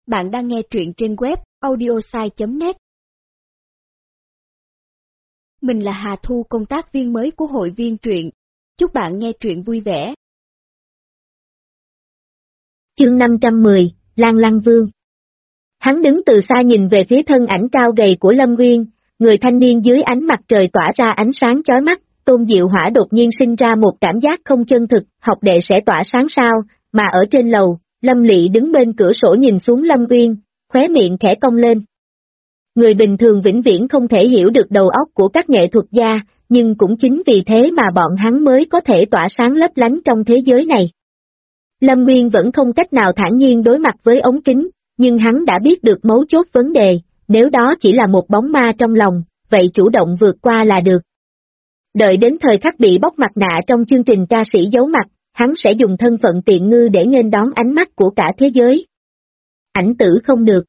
Bạn đang nghe truyện trên web audiosai.net. Mình là Hà Thu, công tác viên mới của hội viên truyện. Chúc bạn nghe truyện vui vẻ. Chương 510, Lan Lăng Vương. Hắn đứng từ xa nhìn về phía thân ảnh cao gầy của Lâm Nguyên, người thanh niên dưới ánh mặt trời tỏa ra ánh sáng chói mắt. Tôn Diệu Hỏa đột nhiên sinh ra một cảm giác không chân thực, học đệ sẽ tỏa sáng sao, mà ở trên lầu, Lâm Lị đứng bên cửa sổ nhìn xuống Lâm Nguyên, khóe miệng khẽ cong lên. Người bình thường vĩnh viễn không thể hiểu được đầu óc của các nghệ thuật gia, nhưng cũng chính vì thế mà bọn hắn mới có thể tỏa sáng lấp lánh trong thế giới này. Lâm Nguyên vẫn không cách nào thản nhiên đối mặt với ống kính, nhưng hắn đã biết được mấu chốt vấn đề, nếu đó chỉ là một bóng ma trong lòng, vậy chủ động vượt qua là được. Đợi đến thời khắc bị bóc mặt nạ trong chương trình ca sĩ giấu mặt, hắn sẽ dùng thân phận tiện ngư để nghênh đón ánh mắt của cả thế giới. Ảnh tử không được.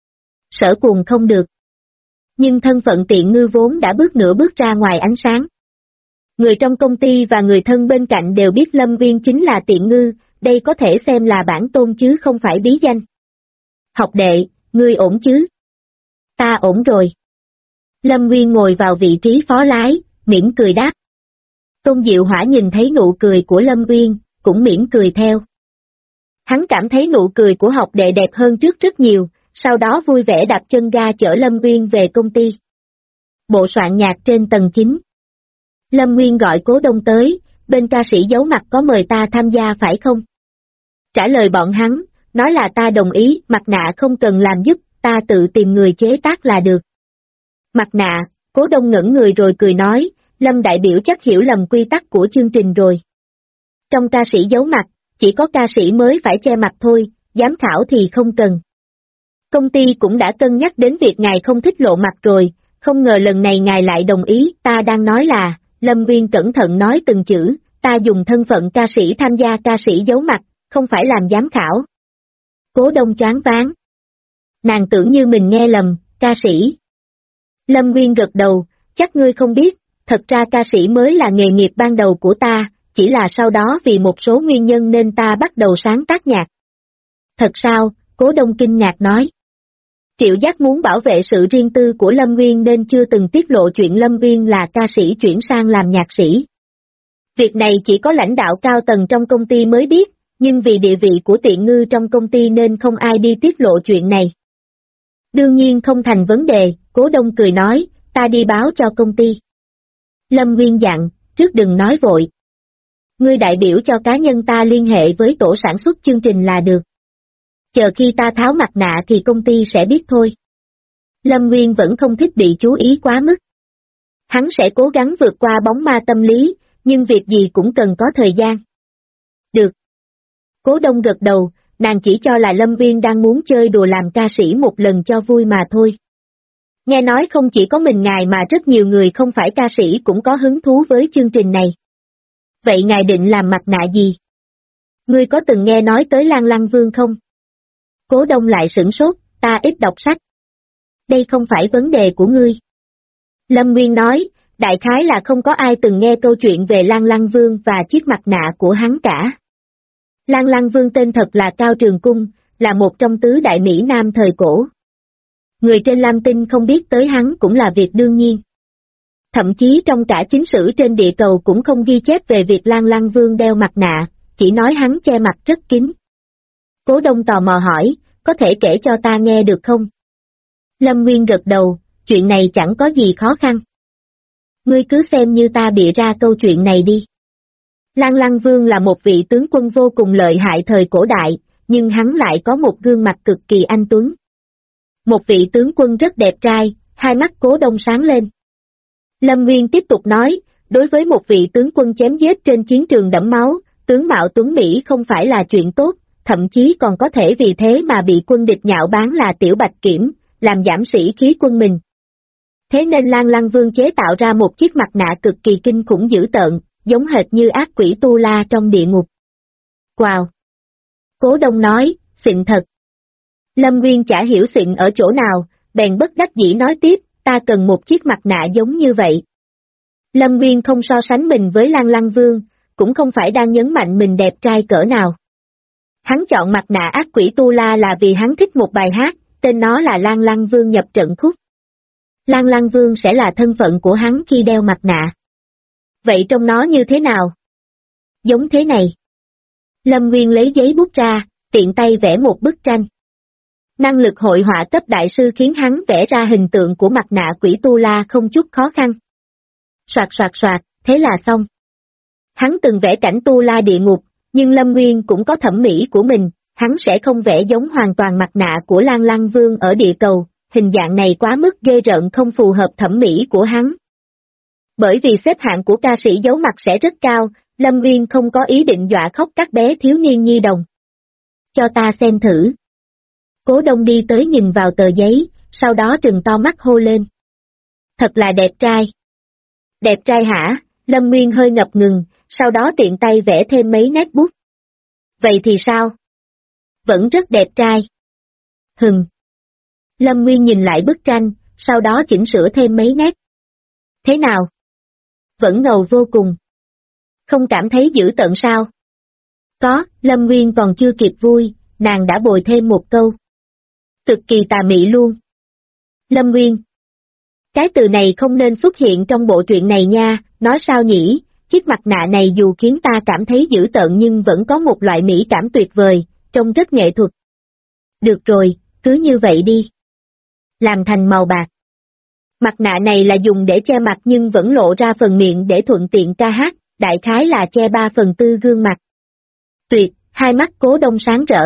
Sở Cuồng không được. Nhưng thân phận tiện ngư vốn đã bước nửa bước ra ngoài ánh sáng. Người trong công ty và người thân bên cạnh đều biết Lâm Nguyên chính là tiện ngư, đây có thể xem là bản tôn chứ không phải bí danh. Học đệ, ngươi ổn chứ? Ta ổn rồi. Lâm Nguyên ngồi vào vị trí phó lái, mỉm cười đáp. Tôn Diệu Hỏa nhìn thấy nụ cười của Lâm Nguyên, cũng mỉm cười theo. Hắn cảm thấy nụ cười của học đệ đẹp hơn trước rất nhiều, sau đó vui vẻ đạp chân ga chở Lâm Nguyên về công ty. Bộ soạn nhạc trên tầng 9. Lâm Nguyên gọi Cố Đông tới, bên ca sĩ giấu mặt có mời ta tham gia phải không? Trả lời bọn hắn, nói là ta đồng ý, mặt nạ không cần làm giúp, ta tự tìm người chế tác là được. Mặt nạ, Cố Đông ngẩn người rồi cười nói, Lâm đại biểu chắc hiểu lầm quy tắc của chương trình rồi. Trong ca sĩ giấu mặt, chỉ có ca sĩ mới phải che mặt thôi, giám khảo thì không cần. Công ty cũng đã cân nhắc đến việc ngài không thích lộ mặt rồi, không ngờ lần này ngài lại đồng ý, ta đang nói là, Lâm Nguyên cẩn thận nói từng chữ, ta dùng thân phận ca sĩ tham gia ca sĩ giấu mặt, không phải làm giám khảo. Cố Đông choáng váng. Nàng tưởng như mình nghe lầm, ca sĩ. Lâm Nguyên gật đầu, chắc ngươi không biết, thật ra ca sĩ mới là nghề nghiệp ban đầu của ta, chỉ là sau đó vì một số nguyên nhân nên ta bắt đầu sáng tác nhạc. Thật sao? Cố Đông kinh ngạc nói. Triệu Giác muốn bảo vệ sự riêng tư của Lâm Nguyên nên chưa từng tiết lộ chuyện Lâm Nguyên là ca sĩ chuyển sang làm nhạc sĩ. Việc này chỉ có lãnh đạo cao tầng trong công ty mới biết, nhưng vì địa vị của tiện ngư trong công ty nên không ai đi tiết lộ chuyện này. Đương nhiên không thành vấn đề, Cố Đông cười nói, ta đi báo cho công ty. Lâm Nguyên dặn, trước đừng nói vội. Ngươi đại biểu cho cá nhân ta liên hệ với tổ sản xuất chương trình là được. Chờ khi ta tháo mặt nạ thì công ty sẽ biết thôi. Lâm Nguyên vẫn không thích bị chú ý quá mức. Hắn sẽ cố gắng vượt qua bóng ma tâm lý, nhưng việc gì cũng cần có thời gian. Được. Cố Đông gật đầu, nàng chỉ cho là Lâm Nguyên đang muốn chơi đùa làm ca sĩ một lần cho vui mà thôi. Nghe nói không chỉ có mình ngài mà rất nhiều người không phải ca sĩ cũng có hứng thú với chương trình này. Vậy ngài định làm mặt nạ gì? Ngươi có từng nghe nói tới Lan Lăng Vương không? Cố Đông lại sửng sốt, ta ít đọc sách. Đây không phải vấn đề của ngươi. Lâm Nguyên nói, đại khái là không có ai từng nghe câu chuyện về Lan Lăng Vương và chiếc mặt nạ của hắn cả. Lan Lăng Vương tên thật là Cao Trường Cung, là một trong tứ đại Mỹ Nam thời cổ. Người trên Lam Tinh không biết tới hắn cũng là việc đương nhiên. Thậm chí trong cả chính sử trên địa cầu cũng không ghi chép về việc Lan Lăng Vương đeo mặt nạ, chỉ nói hắn che mặt rất kín. Cố Đông tò mò hỏi, có thể kể cho ta nghe được không? Lâm Nguyên gật đầu, chuyện này chẳng có gì khó khăn. Ngươi cứ xem như ta bịa ra câu chuyện này đi. Lan Lăng Vương là một vị tướng quân vô cùng lợi hại thời cổ đại, nhưng hắn lại có một gương mặt cực kỳ anh tuấn. Một vị tướng quân rất đẹp trai, hai mắt Cố Đông sáng lên. Lâm Nguyên tiếp tục nói, đối với một vị tướng quân chém giết trên chiến trường đẫm máu, tướng mạo tuấn Mỹ không phải là chuyện tốt, thậm chí còn có thể vì thế mà bị quân địch nhạo báng là tiểu bạch kiểm, làm giảm sĩ khí quân mình. Thế nên Lan Lăng Vương chế tạo ra một chiếc mặt nạ cực kỳ kinh khủng dữ tợn, giống hệt như ác quỷ Tu La trong địa ngục. Wow! Cố Đông nói, xịn thật. Lâm Nguyên chả hiểu xịn ở chỗ nào, bèn bất đắc dĩ nói tiếp, ta cần một chiếc mặt nạ giống như vậy. Lâm Nguyên không so sánh mình với Lan Lăng Vương, cũng không phải đang nhấn mạnh mình đẹp trai cỡ nào. Hắn chọn mặt nạ ác quỷ Tu La là vì hắn thích một bài hát, tên nó là Lan Lăng Vương nhập trận khúc. Lan Lăng Vương sẽ là thân phận của hắn khi đeo mặt nạ. Vậy trông nó như thế nào? Giống thế này. Lâm Nguyên lấy giấy bút ra, tiện tay vẽ một bức tranh. Năng lực hội họa cấp đại sư khiến hắn vẽ ra hình tượng của mặt nạ quỷ Tu La không chút khó khăn. Soạt soạt soạt, thế là xong. Hắn từng vẽ cảnh Tu La địa ngục, nhưng Lâm Nguyên cũng có thẩm mỹ của mình, hắn sẽ không vẽ giống hoàn toàn mặt nạ của Lan Lăng Vương ở địa cầu, hình dạng này quá mức ghê rợn không phù hợp thẩm mỹ của hắn. Bởi vì xếp hạng của ca sĩ giấu mặt sẽ rất cao, Lâm Nguyên không có ý định dọa khóc các bé thiếu niên nhi đồng. Cho ta xem thử. Cố Đông đi tới nhìn vào tờ giấy, sau đó trừng to mắt hô lên. Thật là đẹp trai. Đẹp trai hả? Lâm Nguyên hơi ngập ngừng, sau đó tiện tay vẽ thêm mấy nét bút. Vậy thì sao? Vẫn rất đẹp trai. Lâm Nguyên nhìn lại bức tranh, sau đó chỉnh sửa thêm mấy nét. Thế nào? Vẫn ngầu vô cùng. Không cảm thấy dữ tợn sao? Có, Lâm Nguyên còn chưa kịp vui, nàng đã bồi thêm một câu. Cực kỳ tà mị luôn. Lâm Nguyên. Cái từ này không nên xuất hiện trong bộ truyện này nha, nói sao nhỉ, chiếc mặt nạ này dù khiến ta cảm thấy dữ tợn nhưng vẫn có một loại mỹ cảm tuyệt vời, trông rất nghệ thuật. Được rồi, cứ như vậy đi. Làm thành màu bạc. Mặt nạ này là dùng để che mặt nhưng vẫn lộ ra phần miệng để thuận tiện ca hát, đại khái là che 3/4 gương mặt. Tuyệt, hai mắt Cố Đông sáng rỡ.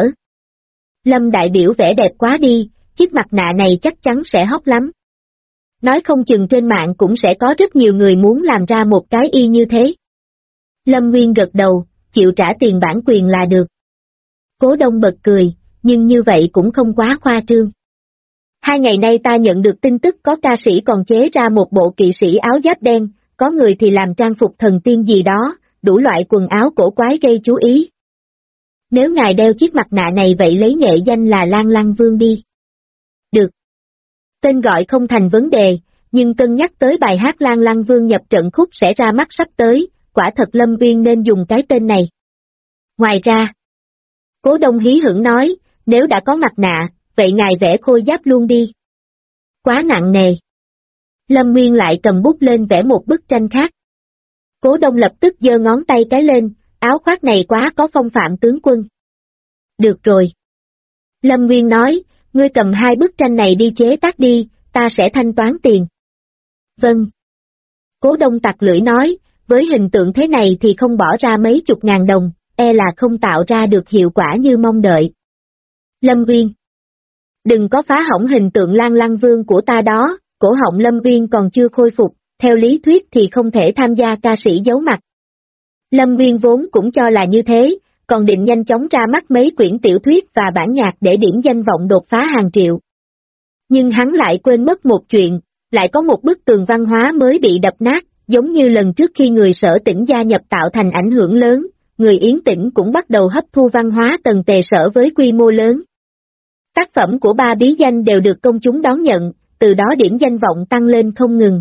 Lâm đại biểu vẽ đẹp quá đi, chiếc mặt nạ này chắc chắn sẽ hot lắm. Nói không chừng trên mạng cũng sẽ có rất nhiều người muốn làm ra một cái y như thế. Lâm Nguyên gật đầu, chịu trả tiền bản quyền là được. Cố Đông bật cười, nhưng như vậy cũng không quá khoa trương. 2 ngày nay ta nhận được tin tức có ca sĩ còn chế ra một bộ kỵ sĩ áo giáp đen, có người thì làm trang phục thần tiên gì đó, đủ loại quần áo cổ quái gây chú ý. Nếu ngài đeo chiếc mặt nạ này vậy lấy nghệ danh là Lan Lăng Vương đi. Được. Tên gọi không thành vấn đề, nhưng cân nhắc tới bài hát Lan Lăng Vương nhập trận khúc sẽ ra mắt sắp tới, quả thật Lâm Nguyên nên dùng cái tên này. Ngoài ra, Cố Đông hí hửng nói, nếu đã có mặt nạ, vậy ngài vẽ khôi giáp luôn đi. Quá nặng nề. Lâm Nguyên lại cầm bút lên vẽ một bức tranh khác. Cố Đông lập tức giơ ngón tay cái lên, áo khoác này quá có phong phạm tướng quân. Được rồi. Lâm Nguyên nói, ngươi cầm 2 bức tranh này đi chế tác đi, ta sẽ thanh toán tiền. Vâng. Cố Đông tặc lưỡi nói, với hình tượng thế này thì không bỏ ra mấy chục ngàn đồng, e là không tạo ra được hiệu quả như mong đợi. Lâm Nguyên. Đừng có phá hỏng hình tượng Lan Lăng Vương của ta đó, cổ họng Lâm Nguyên còn chưa khôi phục, theo lý thuyết thì không thể tham gia ca sĩ giấu mặt. Lâm Nguyên vốn cũng cho là như thế, còn định nhanh chóng ra mắt mấy quyển tiểu thuyết và bản nhạc để điểm danh vọng đột phá hàng triệu. Nhưng hắn lại quên mất một chuyện, lại có một bức tường văn hóa mới bị đập nát, giống như lần trước khi người Sở Tỉnh gia nhập tạo thành ảnh hưởng lớn, người Yến Tĩnh cũng bắt đầu hấp thu văn hóa Tần Tề Sở với quy mô lớn. Tác phẩm của 3 bí danh đều được công chúng đón nhận, từ đó điểm danh vọng tăng lên không ngừng.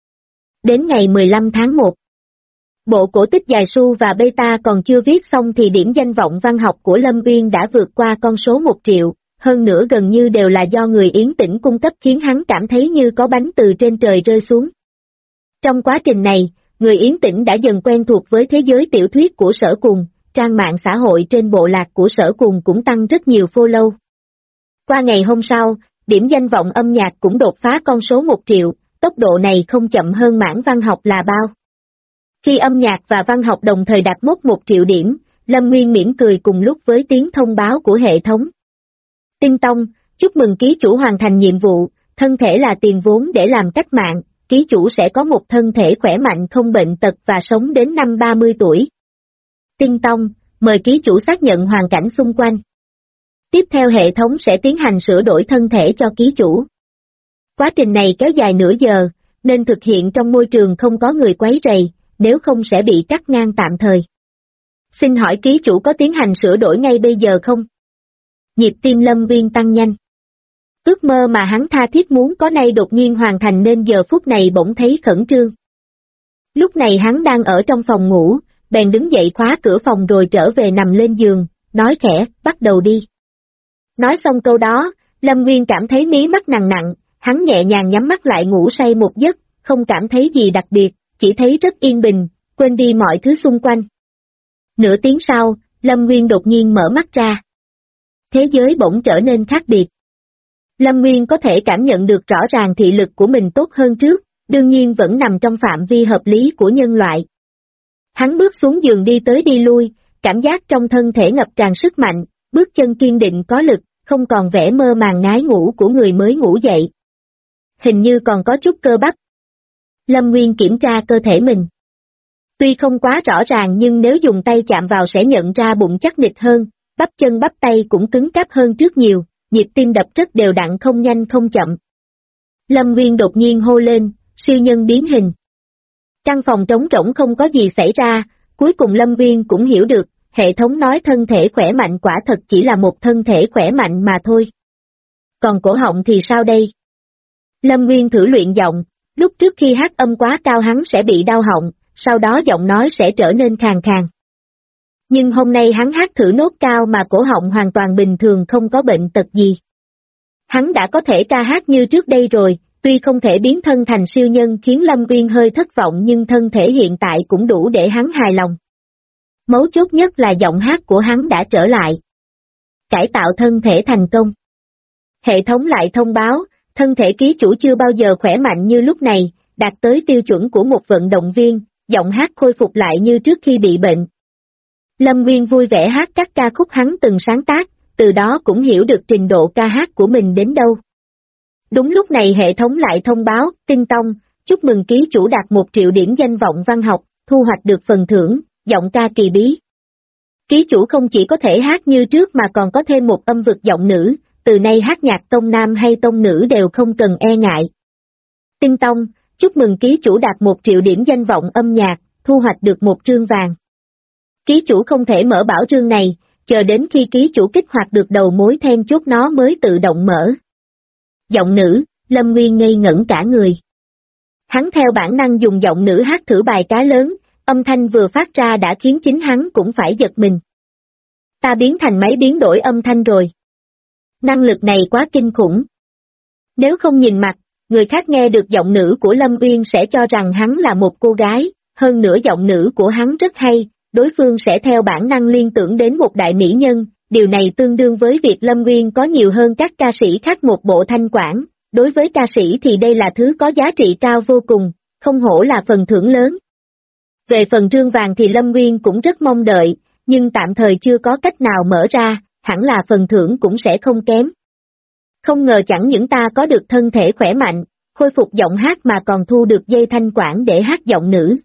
Đến ngày 15 tháng 1, bộ cổ tích dài su và beta còn chưa viết xong thì điểm danh vọng văn học của Lâm Uyên đã vượt qua con số 1 triệu, hơn nữa gần như đều là do người Yến Tĩnh cung cấp khiến hắn cảm thấy như có bánh từ trên trời rơi xuống. Trong quá trình này, người Yến Tĩnh đã dần quen thuộc với thế giới tiểu thuyết của Sở Cùng, trang mạng xã hội trên bộ lạc của Sở Cùng cũng tăng rất nhiều follow. Qua ngày hôm sau, điểm danh vọng âm nhạc cũng đột phá con số 1 triệu, tốc độ này không chậm hơn mảng văn học là bao. Khi âm nhạc và văn học đồng thời đạt mốc 1 triệu điểm, Lâm Nguyên mỉm cười cùng lúc với tiếng thông báo của hệ thống. Tinh Tông, chúc mừng ký chủ hoàn thành nhiệm vụ, thân thể là tiền vốn để làm cách mạng, ký chủ sẽ có một thân thể khỏe mạnh không bệnh tật và sống đến năm 30 tuổi. Tinh Tông, mời ký chủ xác nhận hoàn cảnh xung quanh. Tiếp theo hệ thống sẽ tiến hành sửa đổi thân thể cho ký chủ. Quá trình này kéo dài nửa giờ, nên thực hiện trong môi trường không có người quấy rầy, nếu không sẽ bị cắt ngang tạm thời. Xin hỏi ký chủ có tiến hành sửa đổi ngay bây giờ không? Nhịp tim Lâm Nguyên tăng nhanh. Ước mơ mà hắn tha thiết muốn có nay đột nhiên hoàn thành nên giờ phút này bỗng thấy khẩn trương. Lúc này hắn đang ở trong phòng ngủ, bèn đứng dậy khóa cửa phòng rồi trở về nằm lên giường, nói khẽ, bắt đầu đi. Nói xong câu đó, Lâm Nguyên cảm thấy mí mắt nặng nặng, hắn nhẹ nhàng nhắm mắt lại ngủ say một giấc, không cảm thấy gì đặc biệt, chỉ thấy rất yên bình, quên đi mọi thứ xung quanh. Nửa tiếng sau, Lâm Nguyên đột nhiên mở mắt ra. Thế giới bỗng trở nên khác biệt. Lâm Nguyên có thể cảm nhận được rõ ràng thị lực của mình tốt hơn trước, đương nhiên vẫn nằm trong phạm vi hợp lý của nhân loại. Hắn bước xuống giường đi tới đi lui, cảm giác trong thân thể ngập tràn sức mạnh, bước chân kiên định có lực, không còn vẻ mơ màng ngái ngủ của người mới ngủ dậy. Hình như còn có chút cơ bắp. Lâm Nguyên kiểm tra cơ thể mình. Tuy không quá rõ ràng nhưng nếu dùng tay chạm vào sẽ nhận ra bụng chắc nịch hơn, bắp chân bắp tay cũng cứng cáp hơn trước nhiều, nhịp tim đập rất đều đặn không nhanh không chậm. Lâm Nguyên đột nhiên hô lên, siêu nhân biến hình. Căn phòng trống rỗng không có gì xảy ra, cuối cùng Lâm Nguyên cũng hiểu được, hệ thống nói thân thể khỏe mạnh quả thật chỉ là một thân thể khỏe mạnh mà thôi. Còn cổ họng thì sao đây? Lâm Nguyên thử luyện giọng, lúc trước khi hát âm quá cao hắn sẽ bị đau họng, sau đó giọng nói sẽ trở nên khàn khàn. Nhưng hôm nay hắn hát thử nốt cao mà cổ họng hoàn toàn bình thường không có bệnh tật gì. Hắn đã có thể ca hát như trước đây rồi, tuy không thể biến thân thành siêu nhân khiến Lâm Nguyên hơi thất vọng nhưng thân thể hiện tại cũng đủ để hắn hài lòng. Mấu chốt nhất là giọng hát của hắn đã trở lại. Cải tạo thân thể thành công. Hệ thống lại thông báo, thân thể ký chủ chưa bao giờ khỏe mạnh như lúc này, đạt tới tiêu chuẩn của một vận động viên, giọng hát khôi phục lại như trước khi bị bệnh. Lâm Nguyên vui vẻ hát các ca khúc hắn từng sáng tác, từ đó cũng hiểu được trình độ ca hát của mình đến đâu. Đúng lúc này hệ thống lại thông báo, Tinh Tông, chúc mừng ký chủ đạt 1 triệu điểm danh vọng văn học, thu hoạch được phần thưởng, giọng ca kỳ bí. Ký chủ không chỉ có thể hát như trước mà còn có thêm một âm vực giọng nữ, từ nay hát nhạc tông nam hay tông nữ đều không cần e ngại. Tinh Tông, chúc mừng ký chủ đạt 1 triệu điểm danh vọng âm nhạc, thu hoạch được 1 trương vàng. Ký chủ không thể mở bảo trương này, chờ đến khi ký chủ kích hoạt được đầu mối then chốt nó mới tự động mở. Giọng nữ, Lâm Nguyên ngây ngẩn cả người. Hắn theo bản năng dùng giọng nữ hát thử bài cá lớn, âm thanh vừa phát ra đã khiến chính hắn cũng phải giật mình. Ta biến thành máy biến đổi âm thanh rồi. Năng lực này quá kinh khủng. Nếu không nhìn mặt, người khác nghe được giọng nữ của Lâm Uyên sẽ cho rằng hắn là một cô gái, hơn nữa giọng nữ của hắn rất hay, đối phương sẽ theo bản năng liên tưởng đến một đại mỹ nhân, điều này tương đương với việc Lâm Uyên có nhiều hơn các ca sĩ khác một bộ thanh quản, đối với ca sĩ thì đây là thứ có giá trị cao vô cùng, không hổ là phần thưởng lớn. Về phần trương vàng thì Lâm Uyên cũng rất mong đợi, nhưng tạm thời chưa có cách nào mở ra, hẳn là phần thưởng cũng sẽ không kém. Không ngờ chẳng những ta có được thân thể khỏe mạnh, khôi phục giọng hát mà còn thu được dây thanh quản để hát giọng nữ.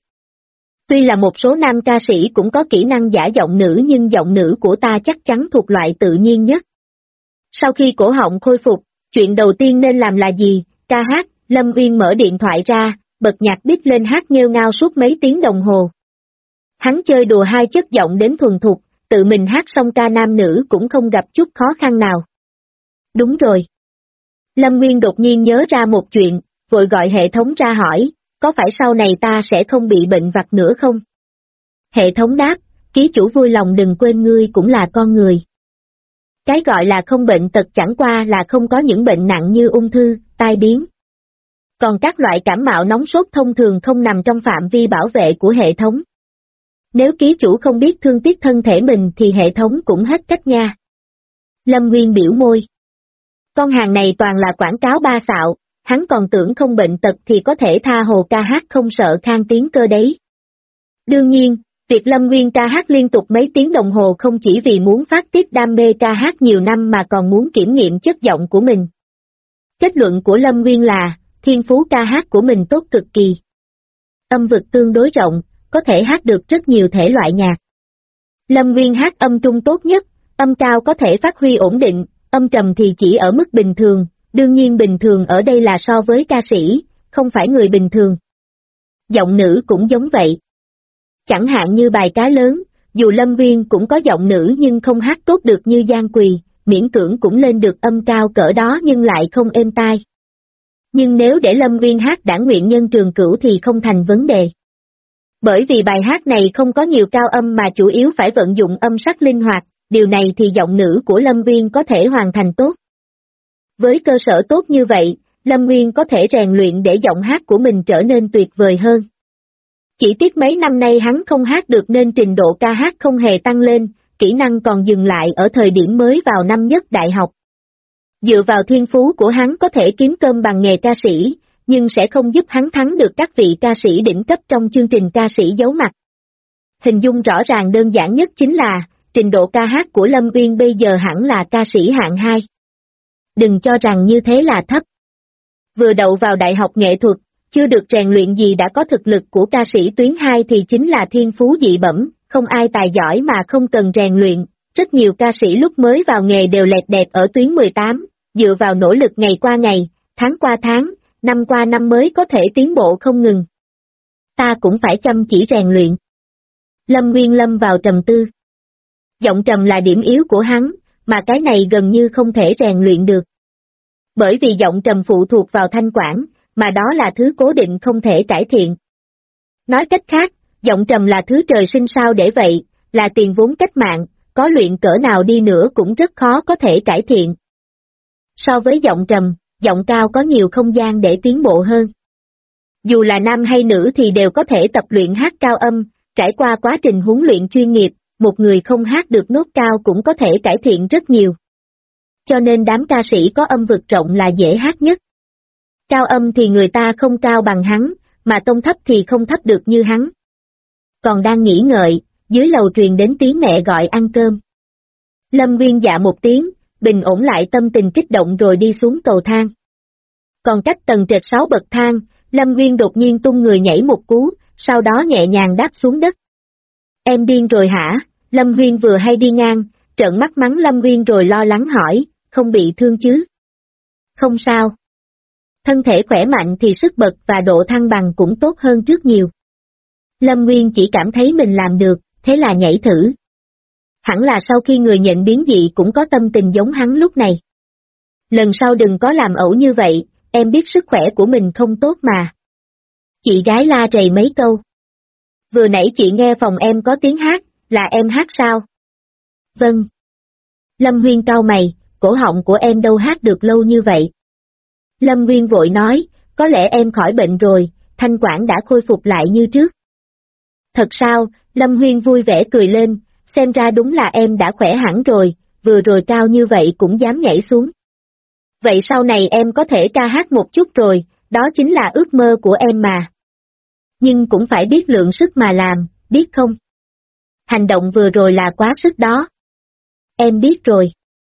Tuy là một số nam ca sĩ cũng có kỹ năng giả giọng nữ nhưng giọng nữ của ta chắc chắn thuộc loại tự nhiên nhất. Sau khi cổ họng khôi phục, chuyện đầu tiên nên làm là gì? Ca hát. Lâm Uyên mở điện thoại ra, bật nhạc beat lên hát nghêu ngao suốt mấy tiếng đồng hồ. Hắn chơi đùa hai chất giọng đến thuần thục, tự mình hát xong ca nam nữ cũng không gặp chút khó khăn nào. Đúng rồi. Lâm Nguyên đột nhiên nhớ ra một chuyện, vội gọi hệ thống ra hỏi, có phải sau này ta sẽ không bị bệnh vặt nữa không? Hệ thống đáp, ký chủ vui lòng đừng quên ngươi cũng là con người. Cái gọi là không bệnh tật chẳng qua là không có những bệnh nặng như ung thư, tai biến. Còn các loại cảm mạo nóng sốt thông thường không nằm trong phạm vi bảo vệ của hệ thống. Nếu ký chủ không biết thương tiếc thân thể mình thì hệ thống cũng hết cách nha. Lâm Nguyên biểu môi. Con hàng này toàn là quảng cáo ba xạo, hắn còn tưởng không bệnh tật thì có thể tha hồ ca hát không sợ khang tiếng cơ đấy. Đương nhiên, việc Lâm Nguyên ca hát liên tục mấy tiếng đồng hồ không chỉ vì muốn phát tiết đam mê ca hát nhiều năm mà còn muốn kiểm nghiệm chất giọng của mình. Kết luận của Lâm Nguyên là, thiên phú ca hát của mình tốt cực kỳ. Âm vực tương đối rộng, có thể hát được rất nhiều thể loại nhạc. Lâm Nguyên hát âm trung tốt nhất, âm cao có thể phát huy ổn định, âm trầm thì chỉ ở mức bình thường, đương nhiên bình thường ở đây là so với ca sĩ, không phải người bình thường. Giọng nữ cũng giống vậy. Chẳng hạn như bài cá lớn, dù Lâm Nguyên cũng có giọng nữ nhưng không hát tốt được như Giang Quỳ, miễn cưỡng cũng lên được âm cao cỡ đó nhưng lại không êm tai. Nhưng nếu để Lâm Nguyên hát Đảng Nguyện Nhân Trường Cửu thì không thành vấn đề. Bởi vì bài hát này không có nhiều cao âm mà chủ yếu phải vận dụng âm sắc linh hoạt, điều này thì giọng nữ của Lâm Nguyên có thể hoàn thành tốt. Với cơ sở tốt như vậy, Lâm Nguyên có thể rèn luyện để giọng hát của mình trở nên tuyệt vời hơn. Chỉ tiếc mấy năm nay hắn không hát được nên trình độ ca hát không hề tăng lên, kỹ năng còn dừng lại ở thời điểm mới vào năm nhất đại học. Dựa vào thiên phú của hắn có thể kiếm cơm bằng nghề ca sĩ, nhưng sẽ không giúp hắn thắng được các vị ca sĩ đỉnh cấp trong chương trình ca sĩ giấu mặt. Hình dung rõ ràng đơn giản nhất chính là, trình độ ca hát của Lâm Uyên bây giờ hẳn là ca sĩ hạng 2. Đừng cho rằng như thế là thấp. Vừa đậu vào đại học nghệ thuật, chưa được rèn luyện gì đã có thực lực của ca sĩ tuyến 2 thì chính là thiên phú dị bẩm, không ai tài giỏi mà không cần rèn luyện. Rất nhiều ca sĩ lúc mới vào nghề đều lẹt đẹt ở tuyến 18, dựa vào nỗ lực ngày qua ngày, tháng qua tháng, năm qua năm mới có thể tiến bộ không ngừng. Ta cũng phải chăm chỉ rèn luyện. Lâm Nguyên lâm vào trầm tư. Giọng trầm là điểm yếu của hắn, mà cái này gần như không thể rèn luyện được. Bởi vì giọng trầm phụ thuộc vào thanh quản, mà đó là thứ cố định không thể cải thiện. Nói cách khác, giọng trầm là thứ trời sinh sao để vậy, là tiền vốn cách mạng, có luyện cỡ nào đi nữa cũng rất khó có thể cải thiện. So với giọng trầm, giọng cao có nhiều không gian để tiến bộ hơn. Dù là nam hay nữ thì đều có thể tập luyện hát cao âm, trải qua quá trình huấn luyện chuyên nghiệp, một người không hát được nốt cao cũng có thể cải thiện rất nhiều. Cho nên đám ca sĩ có âm vực rộng là dễ hát nhất. Cao âm thì người ta không cao bằng hắn, mà tông thấp thì không thấp được như hắn. Còn đang nghĩ ngợi, dưới lầu truyền đến tiếng mẹ gọi ăn cơm. Lâm Nguyên dạ một tiếng, bình ổn lại tâm tình kích động rồi đi xuống cầu thang. Còn cách tầng trệt 6 bậc thang, Lâm Nguyên đột nhiên tung người nhảy một cú, sau đó nhẹ nhàng đáp xuống đất. Em điên rồi hả? Lâm Nguyên vừa hay đi ngang, trợn mắt mắng Lâm Nguyên rồi lo lắng hỏi, không bị thương chứ? Không sao. Thân thể khỏe mạnh thì sức bật và độ thăng bằng cũng tốt hơn trước nhiều. Lâm Nguyên chỉ cảm thấy mình làm được, thế là nhảy thử. Hẳn là sau khi người nhận biến dị cũng có tâm tình giống hắn lúc này. Lần sau đừng có làm ẩu như vậy, em biết sức khỏe của mình không tốt mà. Chị gái la rầy mấy câu. Vừa nãy chị nghe phòng em có tiếng hát, là em hát sao? Vâng. Lâm Nguyên cau mày, cổ họng của em đâu hát được lâu như vậy. Lâm Nguyên vội nói, có lẽ em khỏi bệnh rồi, thanh quản đã khôi phục lại như trước. Thật sao? Lâm Nguyên vui vẻ cười lên, xem ra đúng là em đã khỏe hẳn rồi, vừa rồi cao như vậy cũng dám nhảy xuống. Vậy sau này em có thể ca hát một chút rồi, đó chính là ước mơ của em mà. Nhưng cũng phải biết lượng sức mà làm, biết không? Hành động vừa rồi là quá sức đó. Em biết rồi.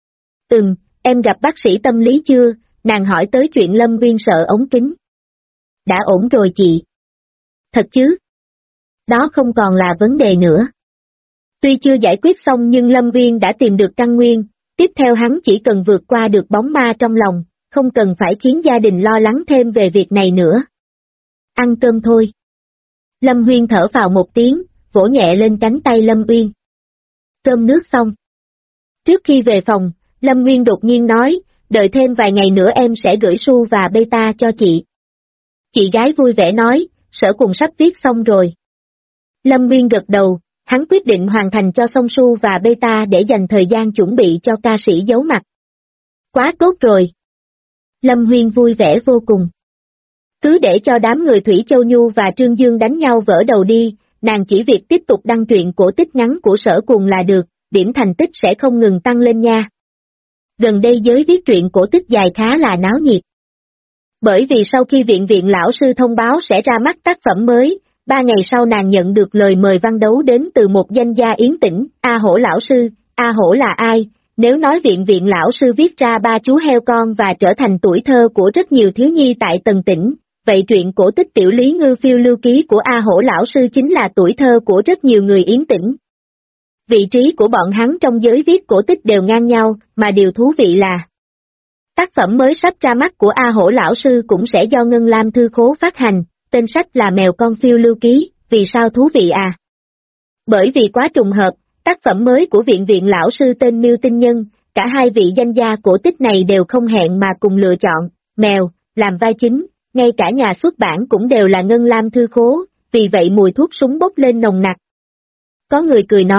Em gặp bác sĩ tâm lý chưa? Nàng hỏi tới chuyện Lâm Nguyên sợ ống kính. Đã ổn rồi chị. Thật chứ? Đó không còn là vấn đề nữa. Tuy chưa giải quyết xong nhưng Lâm Nguyên đã tìm được căn nguyên, tiếp theo hắn chỉ cần vượt qua được bóng ma trong lòng, không cần phải khiến gia đình lo lắng thêm về việc này nữa. Ăn cơm thôi. Lâm Nguyên thở vào một tiếng, vỗ nhẹ lên cánh tay Lâm Uyên. Cơm nước xong. Trước khi về phòng, Lâm Nguyên đột nhiên nói, đợi thêm vài ngày nữa em sẽ gửi su và beta cho chị. Chị gái vui vẻ nói, sở cùng sắp viết xong rồi. Lâm Nguyên gật đầu, hắn quyết định hoàn thành cho xong su và beta để dành thời gian chuẩn bị cho ca sĩ giấu mặt. Quá tốt rồi. Lâm Nguyên vui vẻ vô cùng. Cứ để cho đám người Thủy Châu Nhu và Trương Dương đánh nhau vỡ đầu đi, nàng chỉ việc tiếp tục đăng truyện cổ tích ngắn của sở cùng là được, điểm thành tích sẽ không ngừng tăng lên nha. Gần đây giới viết truyện cổ tích dài khá là náo nhiệt. Bởi vì sau khi viện lão sư thông báo sẽ ra mắt tác phẩm mới, 3 ngày sau nàng nhận được lời mời văn đấu đến từ một danh gia Yến Tĩnh, A Hổ lão sư. A Hổ là ai? Nếu nói viện lão sư viết ra 3 chú heo con và trở thành tuổi thơ của rất nhiều thiếu nhi tại Tần Tỉnh, vậy truyện cổ tích Tiểu Lý Ngư Phiêu Lưu Ký của A Hổ lão sư chính là tuổi thơ của rất nhiều người Yến Tĩnh. Vị trí của bọn hắn trong giới viết cổ tích đều ngang nhau, mà điều thú vị là tác phẩm mới sắp ra mắt của A Hổ lão sư cũng sẽ do Ngân Lam Thư Khố phát hành, tên sách là Mèo Con Phiêu Lưu Ký, vì sao thú vị à? Bởi vì quá trùng hợp, tác phẩm mới của viện lão sư tên Miêu Tinh Nhân, cả hai vị danh gia cổ tích này đều không hẹn mà cùng lựa chọn, mèo, làm vai chính, ngay cả nhà xuất bản cũng đều là Ngân Lam Thư Khố, vì vậy mùi thuốc súng bốc lên nồng nặc. Có người cười nói,